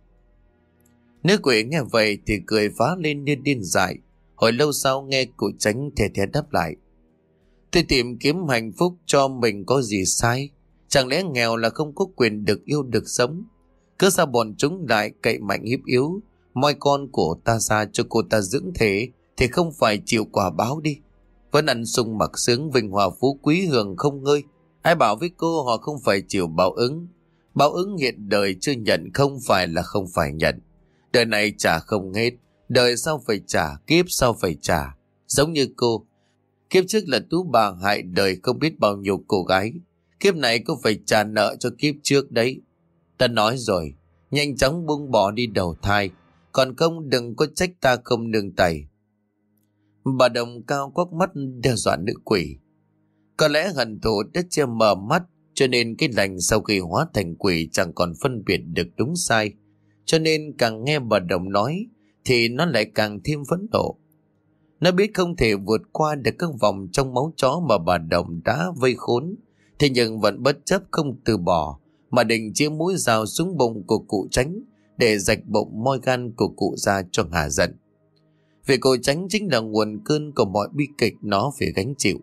Nữ quỷ nghe vậy thì cười phá lên như điên dại. Hồi lâu sau nghe cụ Chánh thè thé đáp lại: "Tôi tìm kiếm hạnh phúc cho mình có gì sai? Chẳng lẽ nghèo là không có quyền được yêu được sống? Cứ sao bọn chúng lại cậy mạnh hiếp yếu, moi con của ta ra cho cô ta dưỡng thể, thì không phải chịu quả báo đi? Vẫn ăn sung mặc sướng, vinh hoa phú quý hưởng không ngơi. Ai bảo với cô họ không phải chịu báo ứng? Báo ứng hiện đời chưa nhận không phải là không phải nhận. Đời này trả không hết, đời sau phải trả, kiếp sau phải trả. Giống như cô, kiếp trước là tú bà hại đời không biết bao nhiêu cô gái, kiếp này cô phải trả nợ cho kiếp trước đấy. Ta nói rồi, nhanh chóng buông bỏ đi đầu thai, còn không đừng có trách ta không nương tay." Bà Đồng cao quắc mắt đe dọa nữ quỷ. Có lẽ hận thù đã che mờ mắt, cho nên cái lành sau khi hóa thành quỷ chẳng còn phân biệt được đúng sai, cho nên càng nghe bà Đồng nói thì nó lại càng thêm phẫn nộ. Nó biết không thể vượt qua được các vòng trong máu chó mà bà Đồng đã vây khốn, thế nhưng vẫn bất chấp không từ bỏ, mà định chĩa mũi dao xuống bụng của cụ Chánh để rạch bụng moi gan của cụ ra cho hả giận. Vì cụ Chánh chính là nguồn cơn của mọi bi kịch nó phải gánh chịu.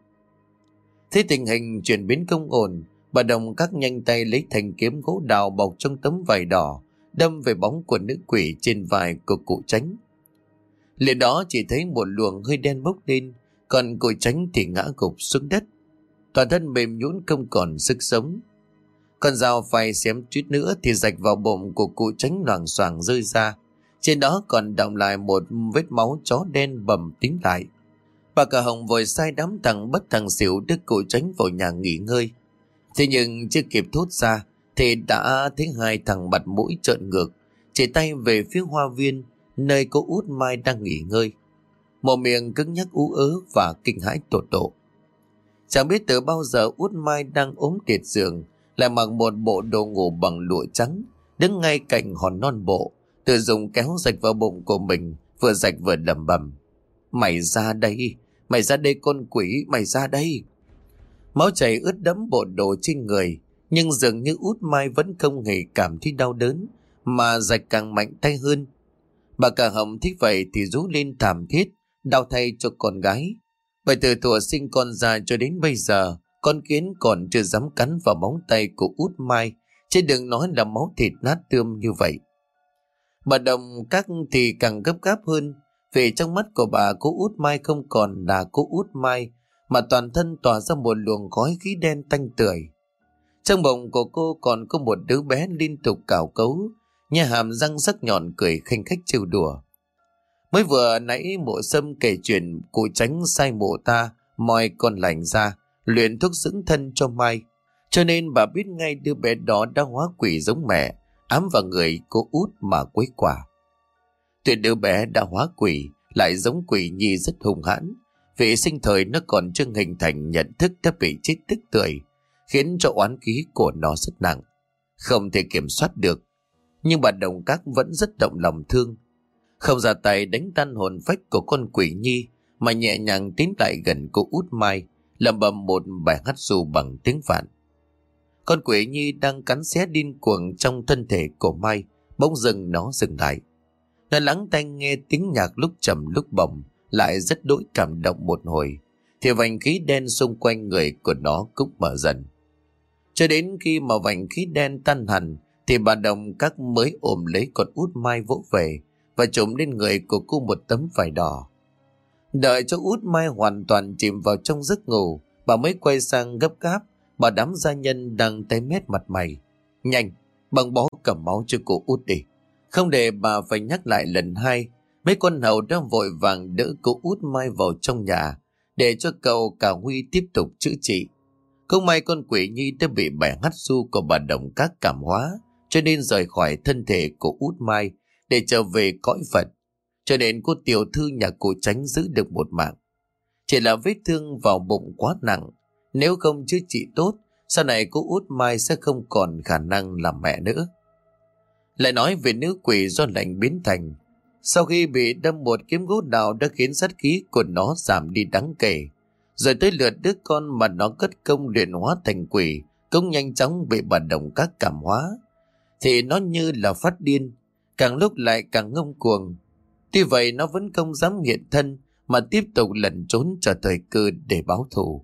Thế tình hình chuyển biến không ổn, bà Đồng cắt nhanh tay lấy thanh kiếm gỗ đào bọc trong tấm vải đỏ, đâm về bóng của nữ quỷ trên vai của cụ Chánh. Liền đó chỉ thấy một luồng hơi đen bốc lên, còn cụ Tránh thì ngã gục xuống đất, toàn thân mềm nhũn không còn sức sống. Con dao phay xém chút nữa thì rạch vào bụng của cụ Tránh loảng xoảng rơi ra. Trên đó còn đọng lại một vết máu chó đen bầm tím lại. Bà Cả Hồng vội sai đám thằng bất thằng xỉu đưa cụ Tránh vào nhà nghỉ ngơi. Thế nhưng chưa kịp thốt ra thì đã thấy hai thằng mặt mũi trợn ngược, chỉ tay về phía hoa viên nơi cô Út Mai đang nghỉ ngơi. Một miệng cứng nhắc ú ớ và kinh hãi tột độ. Chẳng biết từ bao giờ Út Mai đang ốm liệt giường, lại mặc một bộ đồ ngủ bằng lụa trắng, đứng ngay cạnh hòn non bộ, tự dùng kéo rạch vào bụng của mình, vừa rạch vừa lẩm bẩm: "Mày ra đây, mày ra đây con quỷ, mày ra đây." Máu chảy ướt đẫm bộ đồ trên người, nhưng dường như Út Mai vẫn không hề cảm thấy đau đớn, mà rạch càng mạnh tay hơn. Bà Cả Hồng thích vậy thì rú lên thảm thiết, đau thay cho con gái. Bởi từ thuở sinh con ra cho đến bây giờ, con kiến còn chưa dám cắn vào móng tay của Út Mai, chứ đừng nói là máu thịt nát tươm như vậy. Bà Đồng Các thì càng gấp gáp hơn, vì trong mắt của bà, cô Út Mai không còn là cô Út Mai, mà toàn thân tỏa ra một luồng khói khí đen tanh tưởi. Trong bụng của cô còn có một đứa bé liên tục cào cấu, nhà hàm răng sắc nhọn cười khanh khách trêu đùa. Mới vừa nãy Mộ Sâm kể chuyện cụ Tránh sai mộ ta moi con lành ra, luyện thuốc dưỡng thân cho Mai, cho nên bà biết ngay đứa bé đó đã hóa quỷ giống mẹ, ám vào người cô Út mà quấy quả. Tuyệt đứa bé đã hóa quỷ lại giống quỷ nhi rất hung hãn, vì sinh thời nó còn chưa hình thành nhận thức đã bị chết tức tưởi, khiến cho oán khí của nó rất nặng, không thể kiểm soát được. Nhưng bà Đồng Các vẫn rất động lòng thương, không ra tay đánh tan hồn phách của con quỷ nhi, mà nhẹ nhàng tiến lại gần cô Út Mai, lẩm bẩm một bài hát ru bằng tiếng Phạn. Con quỷ nhi đang cắn xé điên cuồng trong thân thể của Mai, bỗng dưng nó dừng lại. Nó lắng tai nghe tiếng nhạc lúc trầm lúc bổng, lại rất đỗi cảm động một hồi, thì vành khí đen xung quanh người của nó cũng mở dần. Cho đến khi mà vành khí đen tan hẳn, thì bà Đồng Các mới ôm lấy con Út Mai vỗ về và trùm lên người của cô một tấm vải đỏ. Đợi cho Út Mai hoàn toàn chìm vào trong giấc ngủ, bà mới quay sang gấp gáp bảo đám gia nhân đang tái mét mặt mày: "Nhanh, băng bó cầm máu cho cô Út đi." Không để bà phải nhắc lại lần hai, mấy con hầu đã vội vàng đỡ cô Út Mai vào trong nhà, để cho cậu cả Huy tiếp tục chữa trị. Không may con quỷ nhi đã bị bài hát ru của bà Đồng Các cảm hóa, cho nên rời khỏi thân thể của Út Mai để trở về cõi Phật. Cho nên cô tiểu thư nhà cụ Tránh giữ được một mạng. Chỉ là vết thương vào bụng quá nặng, nếu không chữa trị tốt, sau này cô Út Mai sẽ không còn khả năng làm mẹ nữa. Lại nói về nữ quỷ do lạnh biến thành, sau khi bị đâm một kiếm gỗ đào đã khiến sát khí của nó giảm đi đáng kể, rồi tới lượt đứa con mà nó cất công luyện hóa thành quỷ cũng nhanh chóng bị bà Đồng Các cảm hóa, thì nó như là phát điên, càng lúc lại càng ngông cuồng. Tuy vậy nó vẫn không dám hiện thân, mà tiếp tục lẩn trốn chờ thời cơ để báo thù.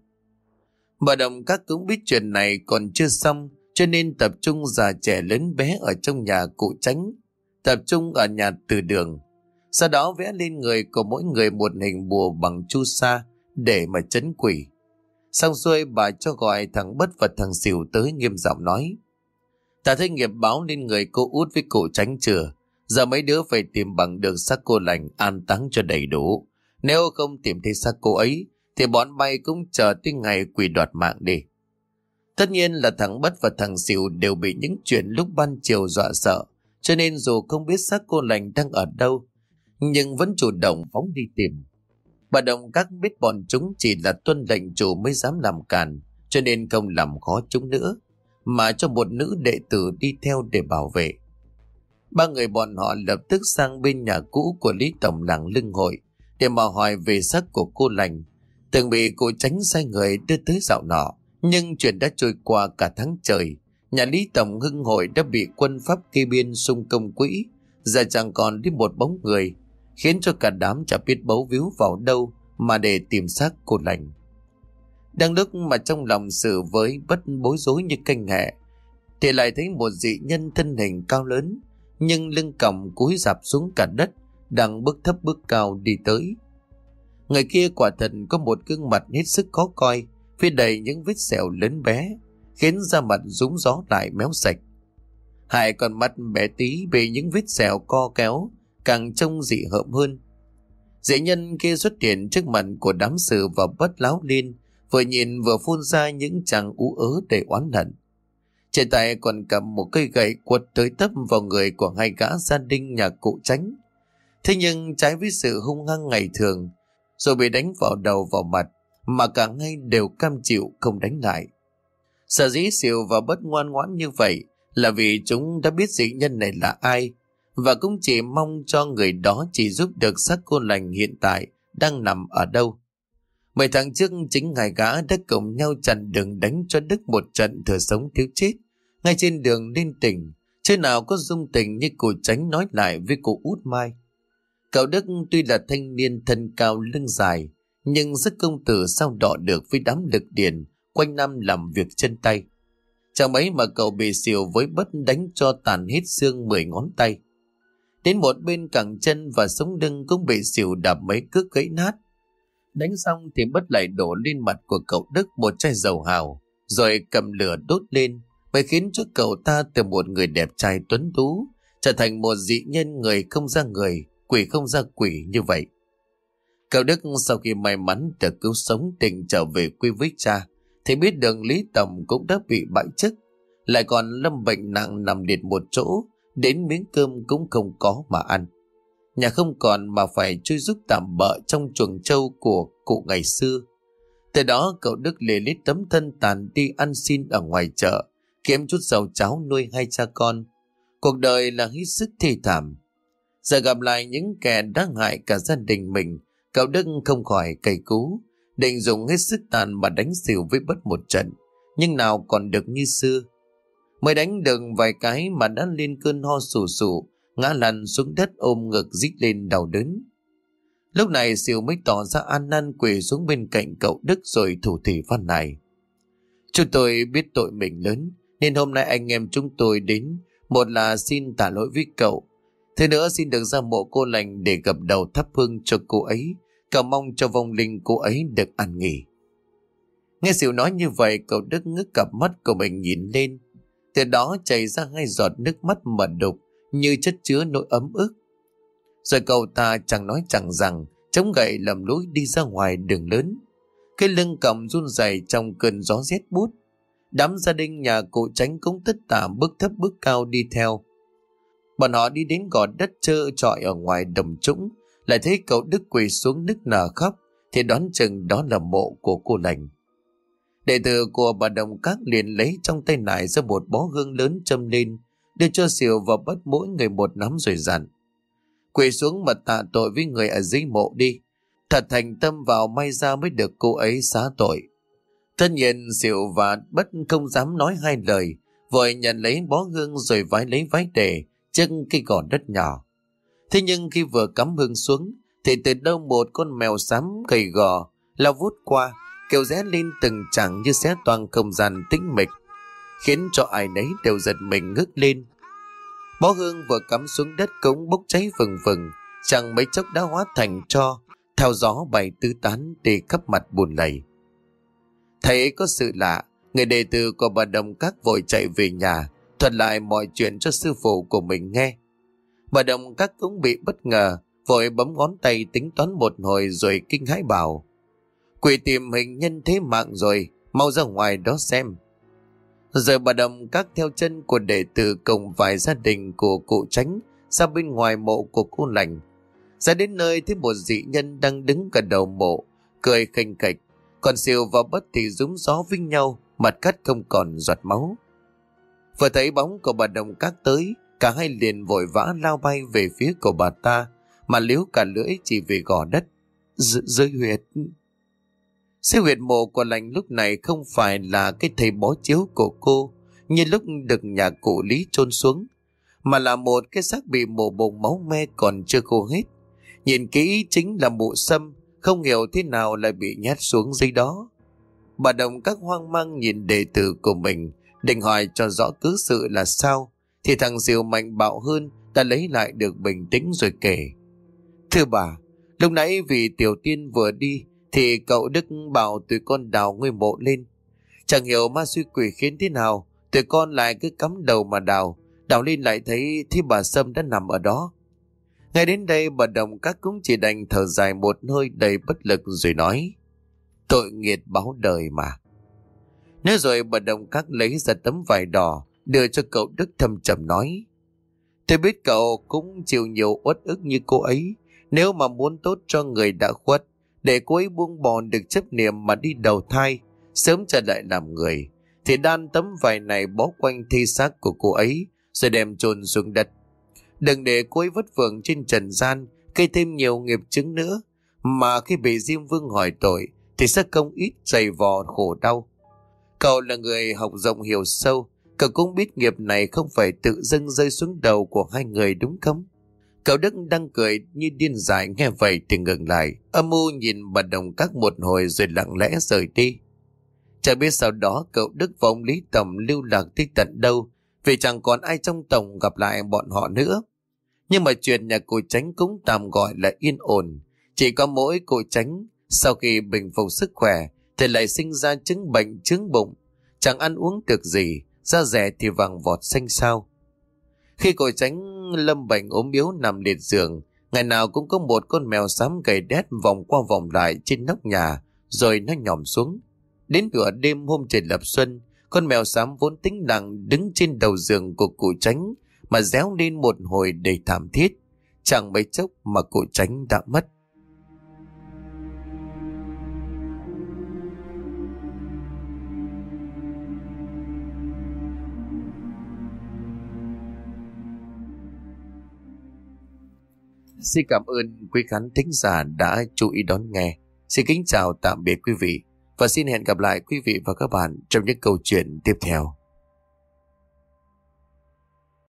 Bà Đồng Các cũng biết chuyện này còn chưa xong, cho nên tập trung già trẻ lớn bé ở trong nhà cụ Tránh, tập trung ở nhà Từ Đường, sau đó vẽ lên người của mỗi người một hình bùa bằng chu sa để mà trấn quỷ. Xong xuôi bà cho gọi thằng Bất và thằng Xỉu tới, nghiêm giọng nói: "Ta thấy nghiệp báo lên người cô Út với cụ Tránh chưa? Giờ mấy đứa phải tìm bằng được xác cô lành an táng cho đầy đủ. Nếu không tìm thấy xác cô ấy thì bọn bay cũng chờ tới ngày quỷ đoạt mạng đi." Tất nhiên là thằng Bất và thằng Xỉu đều bị những chuyện lúc ban chiều dọa sợ, cho nên dù không biết xác cô lành đang ở đâu, nhưng vẫn chủ động phóng đi tìm. Bà Đồng Các biết bọn chúng chỉ là tuân lệnh chủ mới dám làm càn, cho nên không làm khó chúng nữa, mà cho một nữ đệ tử đi theo để bảo vệ. Ba người bọn họ lập tức sang bên nhà cũ của Lý Tổng làng Lưng Hội để mà hỏi về xác của cô lành, từng bị cô Tránh sai người đưa tới dạo nọ. Nhưng chuyện đã trôi qua cả tháng trời, nhà Lý Tổng Hưng Hội đã bị quân Pháp kê biên xung công quỹ, giờ chẳng còn đi một bóng người, khiến cho cả đám chả biết bấu víu vào đâu mà để tìm xác cô lành. Đang lúc mà trong lòng sự với Bất bối rối như canh hẹ, thì lại thấy một dị nhân thân hình cao lớn, nhưng lưng còng cúi rạp xuống cả đất, đang bước thấp bước cao đi tới. Người kia quả thật có một gương mặt hết sức khó coi, phía đầy những vết sẹo lớn bé, khiến da mặt rúng gió lại méo sạch. Hai con mắt bé tí bị những vết sẹo co kéo, càng trông dị hợm hơn. Dị nhân kia xuất hiện trước mặt của đám sự và bất láo lên, vừa nhìn vừa phun ra những tràng ú ớ đầy oán hận. Trên tay còn cầm một cây gậy quật tới tấp vào người của hai gã gia đình nhà cụ Chánh. Thế nhưng trái với sự hung hăng ngày thường, rồi bị đánh vào đầu vào mặt, mà cả hai đều cam chịu không đánh lại. Sở dĩ Sỉu và Bất ngoan ngoãn như vậy là vì chúng đã biết dị nhân này là ai, và cũng chỉ mong cho người đó chỉ giúp được xác cô lành hiện tại đang nằm ở đâu. Mấy tháng trước, chính hai gã đã cùng nhau chặn đường đánh cho Đức một trận thừa sống thiếu chết ngay trên đường lên tỉnh, chứ nào có dung tình như cụ Chánh nói lại với cụ Út Mai. Cậu Đức tuy là thanh niên thân cao lưng dài, nhưng sức công tử sao đọ được với đám lực điền quanh năm làm việc chân tay. Chẳng mấy mà cậu bị Sỉu với Bất đánh cho tàn hết xương mười ngón tay. Đến một bên cẳng chân và sống lưng cũng bị Sỉu đạp mấy cước gãy nát. Đánh xong thì Bất lại đổ lên mặt của cậu Đức một chai dầu hào, rồi cầm lửa đốt lên, mới khiến cho cậu ta từ một người đẹp trai tuấn tú trở thành một dị nhân người không ra người, quỷ không ra quỷ như vậy. Cậu Đức sau khi may mắn được cứu sống tỉnh trở về quê với cha, thì biết được Lý Tổng cũng đã bị bãi chức, lại còn lâm bệnh nặng nằm liệt một chỗ, đến miếng cơm cũng không có mà ăn. Nhà không còn mà phải chui giúp tạm bợ trong chuồng trâu của cụ ngày xưa. Từ đó cậu Đức lê lết tấm thân tàn đi ăn xin ở ngoài chợ, kiếm chút dầu cháo nuôi hai cha con. Cuộc đời là hết sức thê thảm. Giờ gặp lại những kẻ đã hại cả gia đình mình, cậu Đức không khỏi cay cú, định dùng hết sức tàn mà đánh Sỉu với Bất một trận, nhưng nào còn được như xưa. Mới đánh được vài cái mà đã lên cơn ho sù sụ, ngã lăn xuống đất ôm ngực rít lên đau đớn. Lúc này Sỉu mới tỏ ra ăn năn quỳ xuống bên cạnh cậu Đức rồi thủ thỉ van nài: "Chúng tôi biết tội mình lớn, nên hôm nay anh em chúng tôi đến, một là xin tạ lỗi với cậu, thế nữa xin được ra mộ cô lành để gập đầu thắp hương cho cô ấy, cầu mong cho vong linh cô ấy được an nghỉ." Nghe Sỉu nói như vậy, cậu Đức ngước cặp mắt của mình nhìn lên, từ đó chảy ra hai giọt nước mắt mờ đục như chất chứa nỗi ấm ức. Rồi cậu ta chẳng nói chẳng rằng, chống gậy lầm lũi đi ra ngoài đường lớn, cái lưng còng run rẩy trong cơn gió rét buốt. Đám gia đình nhà cụ Chánh cũng tất tả bước thấp bước cao đi theo. Bọn họ đi đến gò đất trơ trọi ở ngoài đồng trũng, lại thấy cậu Đức quỳ xuống nức nở khóc, thì đoán chừng đó là mộ của cô lành. Đệ tử của bà Đồng Các liền lấy trong tay nải ra một bó hương lớn châm lên, đưa cho Sỉu và Bất mỗi người một nắm rồi dặn: "Quỳ xuống mà tạ tội với người ở dưới mộ đi, thật thành tâm vào may ra mới được cô ấy xá tội." Tất nhiên Sỉu và Bất không dám nói hai lời, vội nhận lấy bó hương rồi vái lấy vái để trước cái gò đất nhỏ. Thế nhưng khi vừa cắm hương xuống, thì từ đâu một con mèo xám gầy gò lao vút qua, kêu ré lên từng chảng như xé toang không gian tĩnh mịch, khiến cho ai nấy đều giật mình ngước lên. Bó hương vừa cắm xuống đất cũng bốc cháy vừng vừng, chẳng mấy chốc đã hóa thành tro, theo gió bay tứ tán đi khắp mặt buồn lầy. Thấy có sự lạ, người đệ tử của bà Đồng Các vội chạy về nhà, thuật lại mọi chuyện cho sư phụ của mình nghe. Bà Đồng Các cũng bị bất ngờ, vội bấm ngón tay tính toán một hồi rồi kinh hãi bảo: "Quỷ tìm hình nhân thế mạng rồi, mau ra ngoài đó xem." Rồi bà Đồng Các theo chân của đệ tử cùng vài gia đình của cụ Chánh ra bên ngoài mộ của cô lành. Ra đến nơi thấy một dị nhân đang đứng gần đầu mộ, cười khinh khạch, còn Sỉu và Bất thì rúng gió với nhau, mặt cắt không còn giọt máu. Vừa thấy bóng của bà Đồng Các tới, cả hai liền vội vã lao bay về phía của bà ta, mà liếu cả lưỡi chỉ về gò đất. Dưới huyệt. Dưới huyệt mộ của lành lúc này không phải là cái thầy bó chiếu của cô như lúc được nhà cụ Lý chôn xuống, mà là một cái xác bị mổ bụng máu me còn chưa khô hết. Nhìn kỹ chính là mụ Sâm, không hiểu thế nào lại bị nhét xuống dưới đó. Bà Đồng Các hoang mang nhìn đệ tử của mình, định hỏi cho rõ cứ sự là sao, thì thằng Sỉu mạnh bạo hơn đã lấy lại được bình tĩnh rồi kể: "Thưa bà, Lúc nãy vì Tiểu Tiên vừa đi thì cậu Đức bảo tụi con đào ngôi mộ lên. Chẳng hiểu ma xui quỷ khiến thế nào, tụi con lại cứ cắm đầu mà đào. Đào lên lại thấy thì bà Sâm đã nằm ở đó. Ngay đến đây bà Đồng Các cũng chỉ đành thở dài một hơi đầy bất lực rồi nói: tội nghiệt báo đời mà. Nói rồi bà Đồng Các lấy ra tấm vải đỏ đưa cho cậu Đức thâm trầm nói: tôi biết cậu cũng chịu nhiều uất ức như cô ấy. Nếu mà muốn tốt cho người đã khuất, để cô ấy buông bỏ được chấp niệm mà đi đầu thai, sớm trở lại làm người, thì đan tấm vải này bó quanh thi xác của cô ấy rồi đem chôn xuống đất. Đừng để cô ấy vất vưởng trên trần gian, gây thêm nhiều nghiệp chứng nữa, mà khi bị Diêm Vương hỏi tội thì sẽ không ít dày vò khổ đau. Cậu là người học rộng hiểu sâu, cậu cũng biết nghiệp này không phải tự dưng rơi xuống đầu của hai người đúng không? Cậu Đức đang cười như điên dại, nghe vậy thì ngừng lại, âm u nhìn bà Đồng Các một hồi rồi lặng lẽ rời đi. Chẳng biết sau đó cậu Đức và ông Lý Tầm lưu lạc tới tận đâu, vì chẳng còn ai trong tổng gặp lại bọn họ nữa. Nhưng mà chuyện nhà cô Chánh cũng tạm gọi là yên ổn. Chỉ có mỗi cô Chánh sau khi bình phục sức khỏe thì lại sinh ra chứng bệnh chướng bụng, chẳng ăn uống được gì, da rẻ thì vàng vọt xanh xao. Khi cô Chánh lâm bệnh ốm yếu nằm liệt giường, ngày nào cũng có một con mèo xám gầy đét vòng qua vòng lại trên nóc nhà rồi nó nhòm xuống. Đến nửa đêm hôm trời lập xuân, con mèo xám vốn tĩnh lặng đứng trên đầu giường của cụ Chánh mà réo lên một hồi đầy thảm thiết. Chẳng mấy chốc mà cụ Chánh đã mất. Xin cảm ơn quý khán thính giả đã chú ý đón nghe. Xin kính chào tạm biệt quý vị và xin hẹn gặp lại quý vị và các bạn trong những câu chuyện tiếp theo.